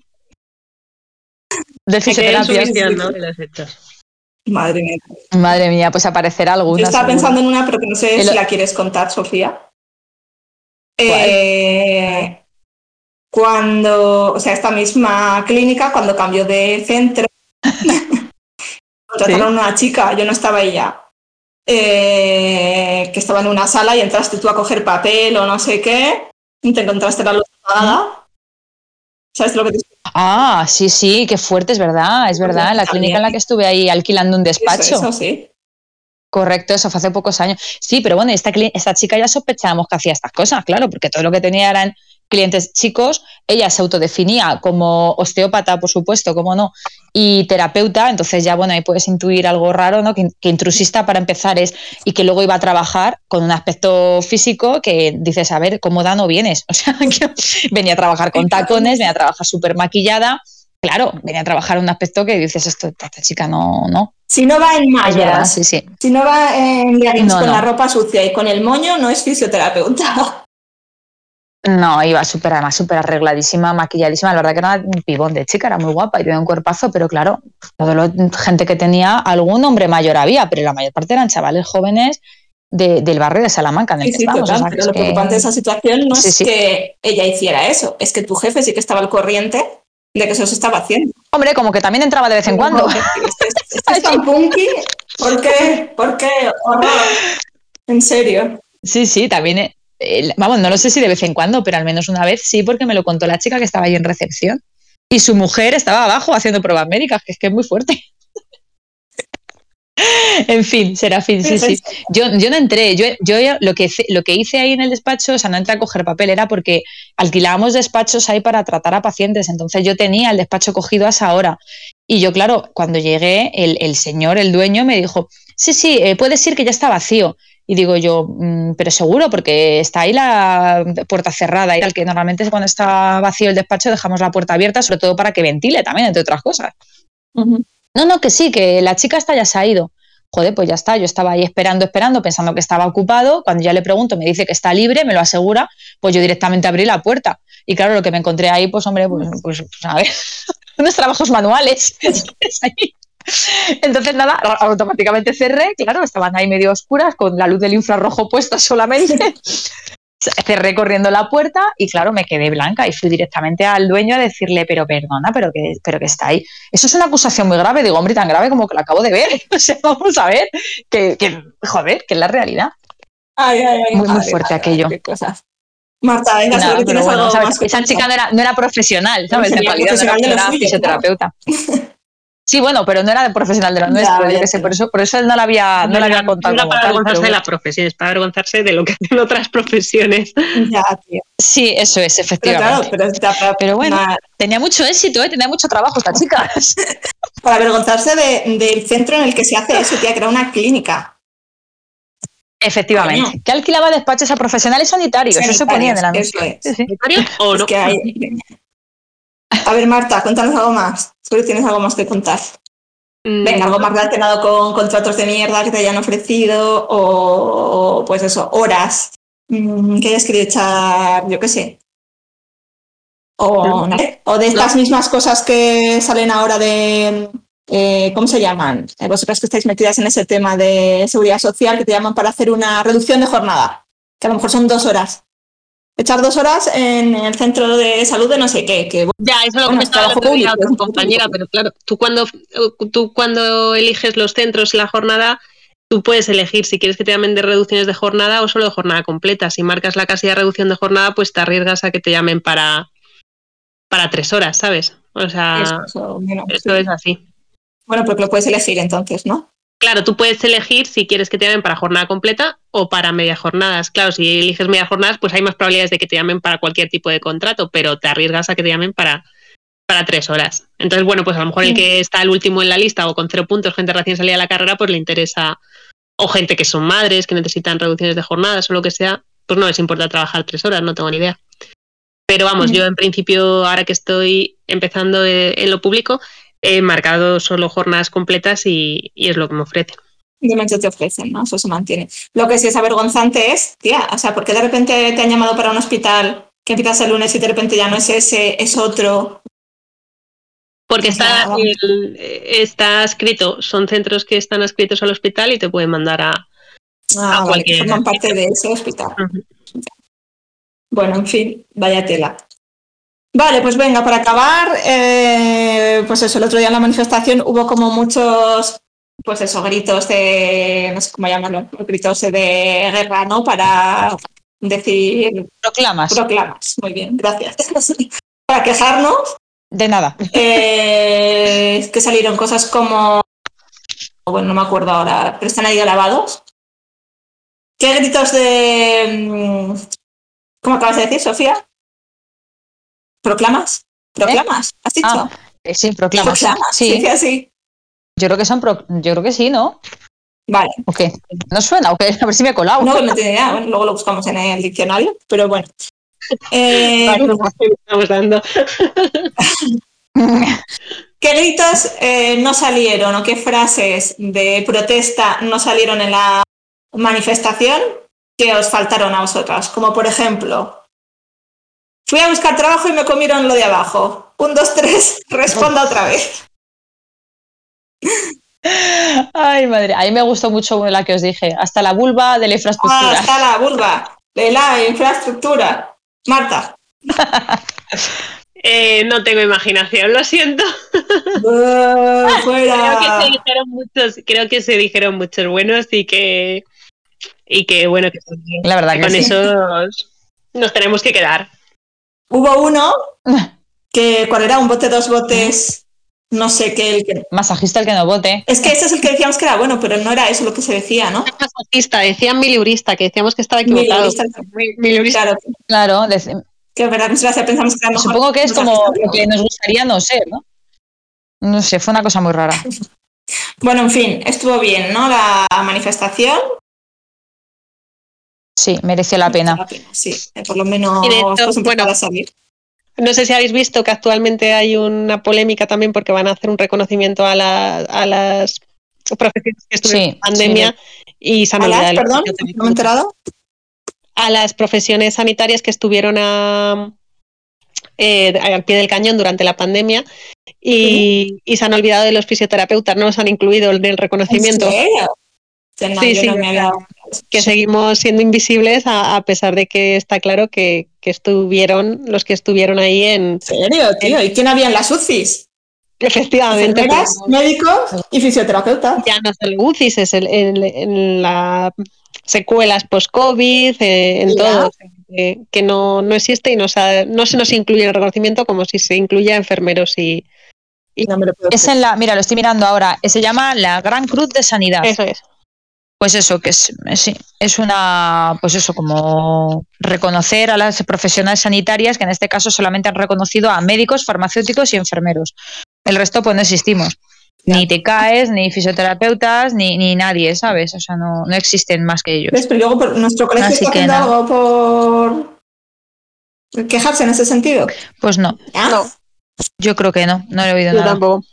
De fisioterapia. Su visión, ¿no? De los efectos. Madre mía. Madre mía, pues aparecerá alguna. Yo estaba seguro. pensando en una, pero que no sé El- si la quieres contar, Sofía. ¿Cuál? Eh, cuando, o sea, esta misma clínica, cuando cambió de centro, contrataron a una chica, yo no estaba ahí ya. eh, que estaba en una sala y entraste tú a coger papel o no sé qué y te encontraste la luz apagada. ¿Sabes lo que te estoy diciendo? Ah, sí, sí, qué fuerte, es verdad, es verdad. En la clínica en la que estuve ahí alquilando un despacho. Eso, eso sí. Correcto, eso fue hace pocos años. Sí, pero bueno, esta, esta chica ya sospechábamos que hacía estas cosas, claro, porque todo lo que tenía eran clientes chicos. Ella se autodefinía como osteópata, por supuesto, cómo no, y terapeuta. Entonces ya, bueno, ahí puedes intuir algo raro, ¿no? Que, que intrusista para empezar es, y que luego iba a trabajar con un aspecto físico que dices, a ver, cómoda no vienes. O sea, que venía a trabajar con tacones, venía a trabajar súper maquillada. Claro, venía a trabajar un aspecto que dices, esto, esta chica no, no. Si no va en mallas, es verdad, sí, sí. Si no va en leggings no, con no. la ropa sucia y con el moño, no es fisioterapeuta. No, iba súper, además, súper arregladísima, maquilladísima. La verdad que era un pibón de chica, era muy guapa y tenía un cuerpazo, pero claro, toda la gente que tenía, algún hombre mayor había, pero la mayor parte eran chavales jóvenes de, del barrio de Salamanca, en el Sí, que sí, estamos. total, O sea, pero que lo es que... preocupante de esa situación no sí, es sí. que ella hiciera eso, es que tu jefe sí que estaba al corriente de que eso se estaba haciendo. Hombre, como que también entraba de vez en cuando. Este, este es tan punky, ¿por qué? ¿Por qué? Horror. En serio. Sí, sí, también, eh, vamos, no lo sé si de vez en cuando, pero al menos una vez sí, porque me lo contó la chica que estaba ahí en recepción. Y su mujer estaba abajo haciendo pruebas médicas, que es que es muy fuerte. En fin, Serafín, sí, sí. Yo, yo no entré, yo, yo lo, que, lo que hice ahí en el despacho, o sea, no entré a coger papel, era porque alquilábamos despachos ahí para tratar a pacientes, entonces yo tenía el despacho cogido a esa hora. Y yo, claro, cuando llegué, el, el señor, el dueño, me dijo, sí, sí, eh, puedes ir que ya está vacío. Y digo yo, mmm, pero seguro, porque está ahí la puerta cerrada y tal, que normalmente cuando está vacío el despacho dejamos la puerta abierta, sobre todo para que ventile también, entre otras cosas. Uh-huh. No, no, que sí, que la chica esta ya se ha ido. Joder, pues ya está, yo estaba ahí esperando, esperando, pensando que estaba ocupado. Cuando ya le pregunto, me dice que está libre, me lo asegura, pues yo directamente abrí la puerta. Y claro, lo que me encontré ahí, pues hombre, pues, pues, pues a ver, unos trabajos manuales. Entonces nada, automáticamente cerré, claro, estaban ahí medio oscuras, con la luz del infrarrojo puesta solamente. Cerré corriendo la puerta y claro, me quedé blanca y fui directamente al dueño a decirle, pero perdona, pero que, pero que está ahí. Eso es una acusación muy grave. Digo, hombre, tan grave como que la acabo de ver. O sea, vamos a ver, que, que joder, que es la realidad. Ay, ay, ay, muy, madre, muy fuerte madre, aquello. Qué cosas. Marta, venga, Nada, seguro que tienes bueno, algo ¿sabes? más que Esa contar. chica no era, no era profesional, ¿sabes? En realidad no era, no era suyo, fisioterapeuta. Claro. Sí, bueno, pero no era de profesional de lo nuestro, ya, yo qué sé, por eso, por eso él no la había, no, no la había contado. No era como para tal, avergonzarse pero... de la profesión, es para avergonzarse de lo que hacen otras profesiones. Ya, tío. Sí, eso es, efectivamente. Pero, claro, pero, para, pero bueno, para... tenía mucho éxito, ¿eh? Tenía mucho trabajo esta chica. Para avergonzarse de, del centro en el que se hace eso, tía, que era una clínica. Efectivamente. Coño. Que alquilaba despachos a profesionales sanitarios, sanitarios eso ponía en el anuncio. Eso es. Sí, sí. ¿Sanitarios o no? Es que hay... A ver, Marta, cuéntanos algo más. Seguro tienes algo más que contar. Mm. Venga, algo más relacionado con contratos de mierda que te hayan ofrecido o, o pues eso, horas mmm, que hayas querido echar, yo qué sé. O, no. o de estas no. mismas cosas que salen ahora de... Eh, ¿Cómo se llaman? Eh, vosotras que estáis metidas en ese tema de seguridad social, que te llaman para hacer una reducción de jornada, que a lo mejor son dos horas. Echar dos horas en el centro de salud de no sé qué. Que, ya, eso es lo bueno, que me estaba hablando a otra compañera, pero claro, tú cuando, tú cuando eliges los centros y la jornada, tú puedes elegir si quieres que te llamen de reducciones de jornada o solo de jornada completa. Si marcas la casilla de reducción de jornada, pues te arriesgas a que te llamen para, para tres horas, ¿sabes? O sea, eso, eso, bueno, eso sí. es así. Bueno, porque lo puedes elegir entonces, ¿no? Claro, tú puedes elegir si quieres que te llamen para jornada completa o para media jornadas. Claro, si eliges media jornadas, pues hay más probabilidades de que te llamen para cualquier tipo de contrato, pero te arriesgas a que te llamen para, para tres horas. Entonces, bueno, pues a lo mejor el que está el último en la lista o con cero puntos, gente recién salida de la carrera, pues le interesa, o gente que son madres, que necesitan reducciones de jornadas o lo que sea, pues no les importa trabajar tres horas, no tengo ni idea. Pero vamos, yo en principio, ahora que estoy empezando en lo público, he marcado solo jornadas completas y, y es lo que me ofrecen. De momento te ofrecen, ¿no? Eso se mantiene. Lo que sí es avergonzante es, tía, o sea, porque de repente te han llamado para un hospital que empiezas el lunes y de repente ya no es ese, es otro. Porque está, el, está escrito, son centros que están adscritos al hospital y te pueden mandar a, ah, a vale, cualquier... que forman parte de ese hospital. Uh-huh. Bueno, en fin, vaya tela. Vale, pues venga, para acabar, eh, pues eso, el otro día en la manifestación hubo como muchos pues eso, gritos de, no sé cómo llamarlo, gritos de guerra, ¿no? Para decir... Proclamas. Proclamas, muy bien, gracias. Para quejarnos. De nada. Eh, que salieron cosas como, bueno, no me acuerdo ahora, pero están ahí grabados. ¿Qué gritos de... ¿Cómo acabas de decir, Sofía? ¿Proclamas? ¿Proclamas? ¿Eh? ¿Has dicho? Ah, sí, proclamas. ¿Proclamas? Sí. Sí, sí. Yo creo que son pro... yo creo que sí, ¿no? Vale. ¿O qué? ¿No suena? ¿O qué? A ver si me he colado. No, no tengo idea. Bueno, luego lo buscamos en el diccionario, pero bueno. Eh... Vale, estamos dando. ¿Qué gritos eh, no salieron o qué frases de protesta no salieron en la manifestación que os faltaron a vosotras? Como por ejemplo, fui a buscar trabajo y me comieron lo de abajo. Un, dos, tres, responda otra vez. Ay, madre, a mí me gustó mucho la que os dije, hasta la vulva de la infraestructura. Ah, hasta la vulva de la infraestructura. Marta. Eh, no tengo imaginación, lo siento. Uh, fuera. Creo que se dijeron muchos, creo que se dijeron muchos buenos y que y que bueno que, la verdad que que con sí. eso nos tenemos que quedar. Hubo uno que, ¿cuál era? Un bote, dos botes, no sé qué. El que... Masajista el que no vote. Es que ese es el que decíamos que era bueno, pero no era eso lo que se decía, ¿no? Masajista, decían miliurista, que decíamos que estaba equivocado. Miliurista. Miliurista. Claro. Claro, de... que es verdad que muchas veces pensamos que era mejor. Supongo que es como lo que nos gustaría no ser, ¿no? No sé, fue una cosa muy rara. Bueno, en fin, estuvo bien, ¿no? La manifestación. Sí, mereció la pena. La pena sí, por lo menos hecho, pues bueno, a salir. No sé si habéis visto que actualmente hay una polémica también porque van a hacer un reconocimiento a, la, a las profesiones que estuvieron sí, en pandemia sí. y se han ¿A olvidado. las, perdón? ¿No me he enterado? A las profesiones sanitarias que estuvieron a, eh, al pie del cañón durante la pandemia y, ¿sí? y se han olvidado de los fisioterapeutas, no los han incluido en el reconocimiento. ¿En serio? No, sí, sí, no me había... que seguimos siendo invisibles a, a pesar de que está claro que, que estuvieron los que estuvieron ahí en... ¿En serio, tío? En... ¿Y quién había en las U C Is? Efectivamente. Enfermeras, pues, médicos y fisioterapeutas. Ya no solo U C Is, es el, en, en las secuelas post-COVID, eh, en ¿ya? todo, eh, que no, no existe y no se, no se nos incluye en el reconocimiento como si se incluye a enfermeros y... y... No me lo puedo es en la, mira, lo estoy mirando ahora, se llama la Gran Cruz de Sanidad. Eso es. Pues eso, que es, sí, es una, pues eso, como reconocer a las profesionales sanitarias, que en este caso solamente han reconocido a médicos, farmacéuticos y enfermeros. El resto, pues no existimos. Ya. Ni T K Es, ni fisioterapeutas, ni, ni nadie, ¿sabes? O sea, no, no existen más que ellos. ¿Ves? Pero luego por nuestro colegio Así está haciendo nada. algo por quejarse en ese sentido. Pues no. ¿Ah? No. Yo creo que no, no he oído Yo nada. Tampoco.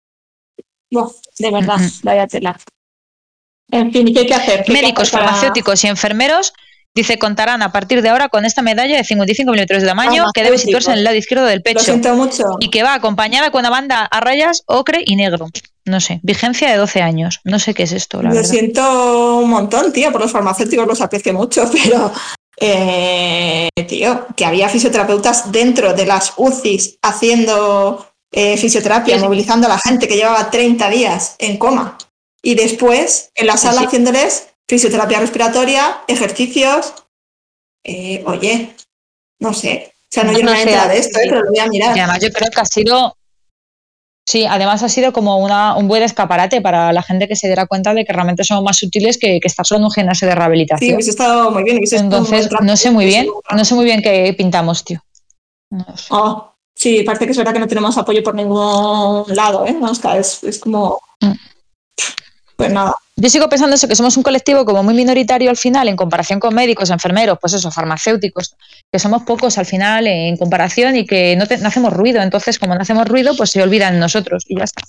No, de verdad, uh-huh. vaya tela. En fin, ¿qué hay que hacer? ¿Qué Médicos, que hacer para... farmacéuticos y enfermeros, dice, contarán a partir de ahora con esta medalla de cincuenta y cinco milímetros de tamaño que debe situarse en el lado izquierdo del pecho. Lo siento mucho. Y que va acompañada con una banda a rayas ocre y negro. No sé, vigencia de doce años. No sé qué es esto, la Lo verdad. siento un montón, tío, por los farmacéuticos los aprecio mucho, pero, eh, tío, que había fisioterapeutas dentro de las U C Is haciendo eh, fisioterapia, sí. movilizando a la gente que llevaba treinta días en coma. Y después, en la sala, sí, sí. haciéndoles fisioterapia respiratoria, ejercicios. Eh, oye, no sé. O sea, no, no yo no, no me he enterado de esto, sí. eh, pero lo voy a mirar. Y además yo creo que ha sido... Sí, además ha sido como una, un buen escaparate para la gente que se diera cuenta de que realmente somos más útiles que, que estar solo en un gimnasio de rehabilitación. Sí, hubiese estado muy bien. Entonces, no sé muy bien, no sé muy bien qué pintamos, tío. No sé. Oh, sí, parece que es verdad que no tenemos apoyo por ningún lado, ¿eh? No, es, es como... Mm. Pues nada. Yo sigo pensando eso, que somos un colectivo como muy minoritario al final en comparación con médicos, enfermeros, pues eso, farmacéuticos, que somos pocos al final en comparación y que no, te, no hacemos ruido. Entonces, como no hacemos ruido, pues se olvidan nosotros y ya está.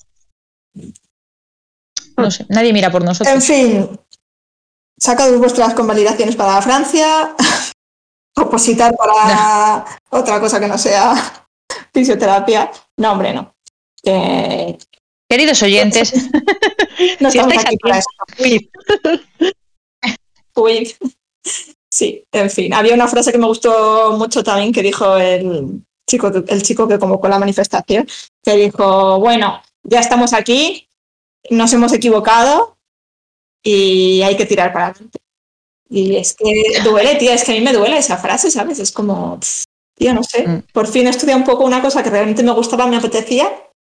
No sé, nadie mira por nosotros. En fin, sacad vuestras convalidaciones para Francia, opositar para no. otra cosa que no sea fisioterapia. No, hombre, no. Eh... Queridos oyentes, no si estamos aquí para eso. Uy. Uy. Sí, en fin. Había una frase que me gustó mucho también que dijo el chico, el chico que convocó la manifestación, que dijo, bueno, ya estamos aquí, nos hemos equivocado y hay que tirar para adelante. Y es que duele, tía, es que a mí me duele esa frase, ¿sabes? Es como, tío, no sé, mm. por fin he estudiado un poco una cosa que realmente me gustaba, me apetecía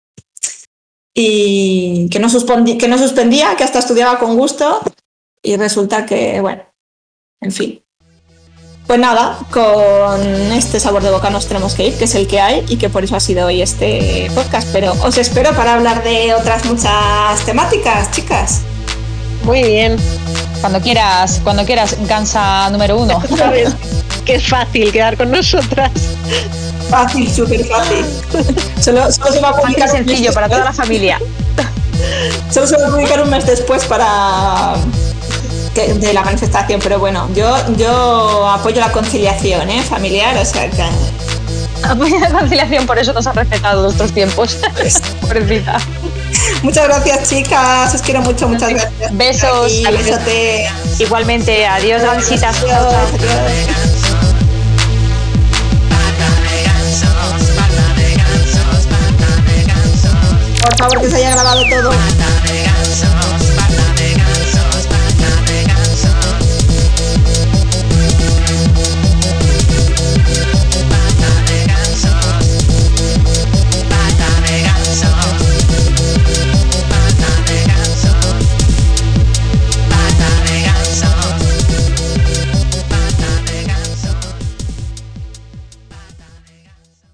y que no, suspendí, que no suspendía, que hasta estudiaba con gusto y resulta que, bueno, en fin. Pues nada, con este sabor de boca nos tenemos que ir, que es el que hay y que por eso ha sido hoy este podcast. Pero os espero para hablar de otras muchas temáticas, chicas. Muy bien. Cuando quieras, cuando quieras, Gansa número uno. ¿Sabes? Que es fácil quedar con nosotras. Fácil, súper fácil. Solo, solo se va a publicar fácil, sencillo, para toda la familia. Solo se va a publicar un mes después para... de la manifestación, pero bueno, yo yo apoyo la conciliación, ¿eh? Familiar, o sea que... Apoyo la conciliación, por eso nos ha respetado nuestros tiempos. Pobrecita. Muchas gracias, chicas, os quiero mucho, muchas gracias. Besos. Y besote. Igualmente, adiós, Gansita. Adiós, adiós. Por favor, que se haya grabado todo.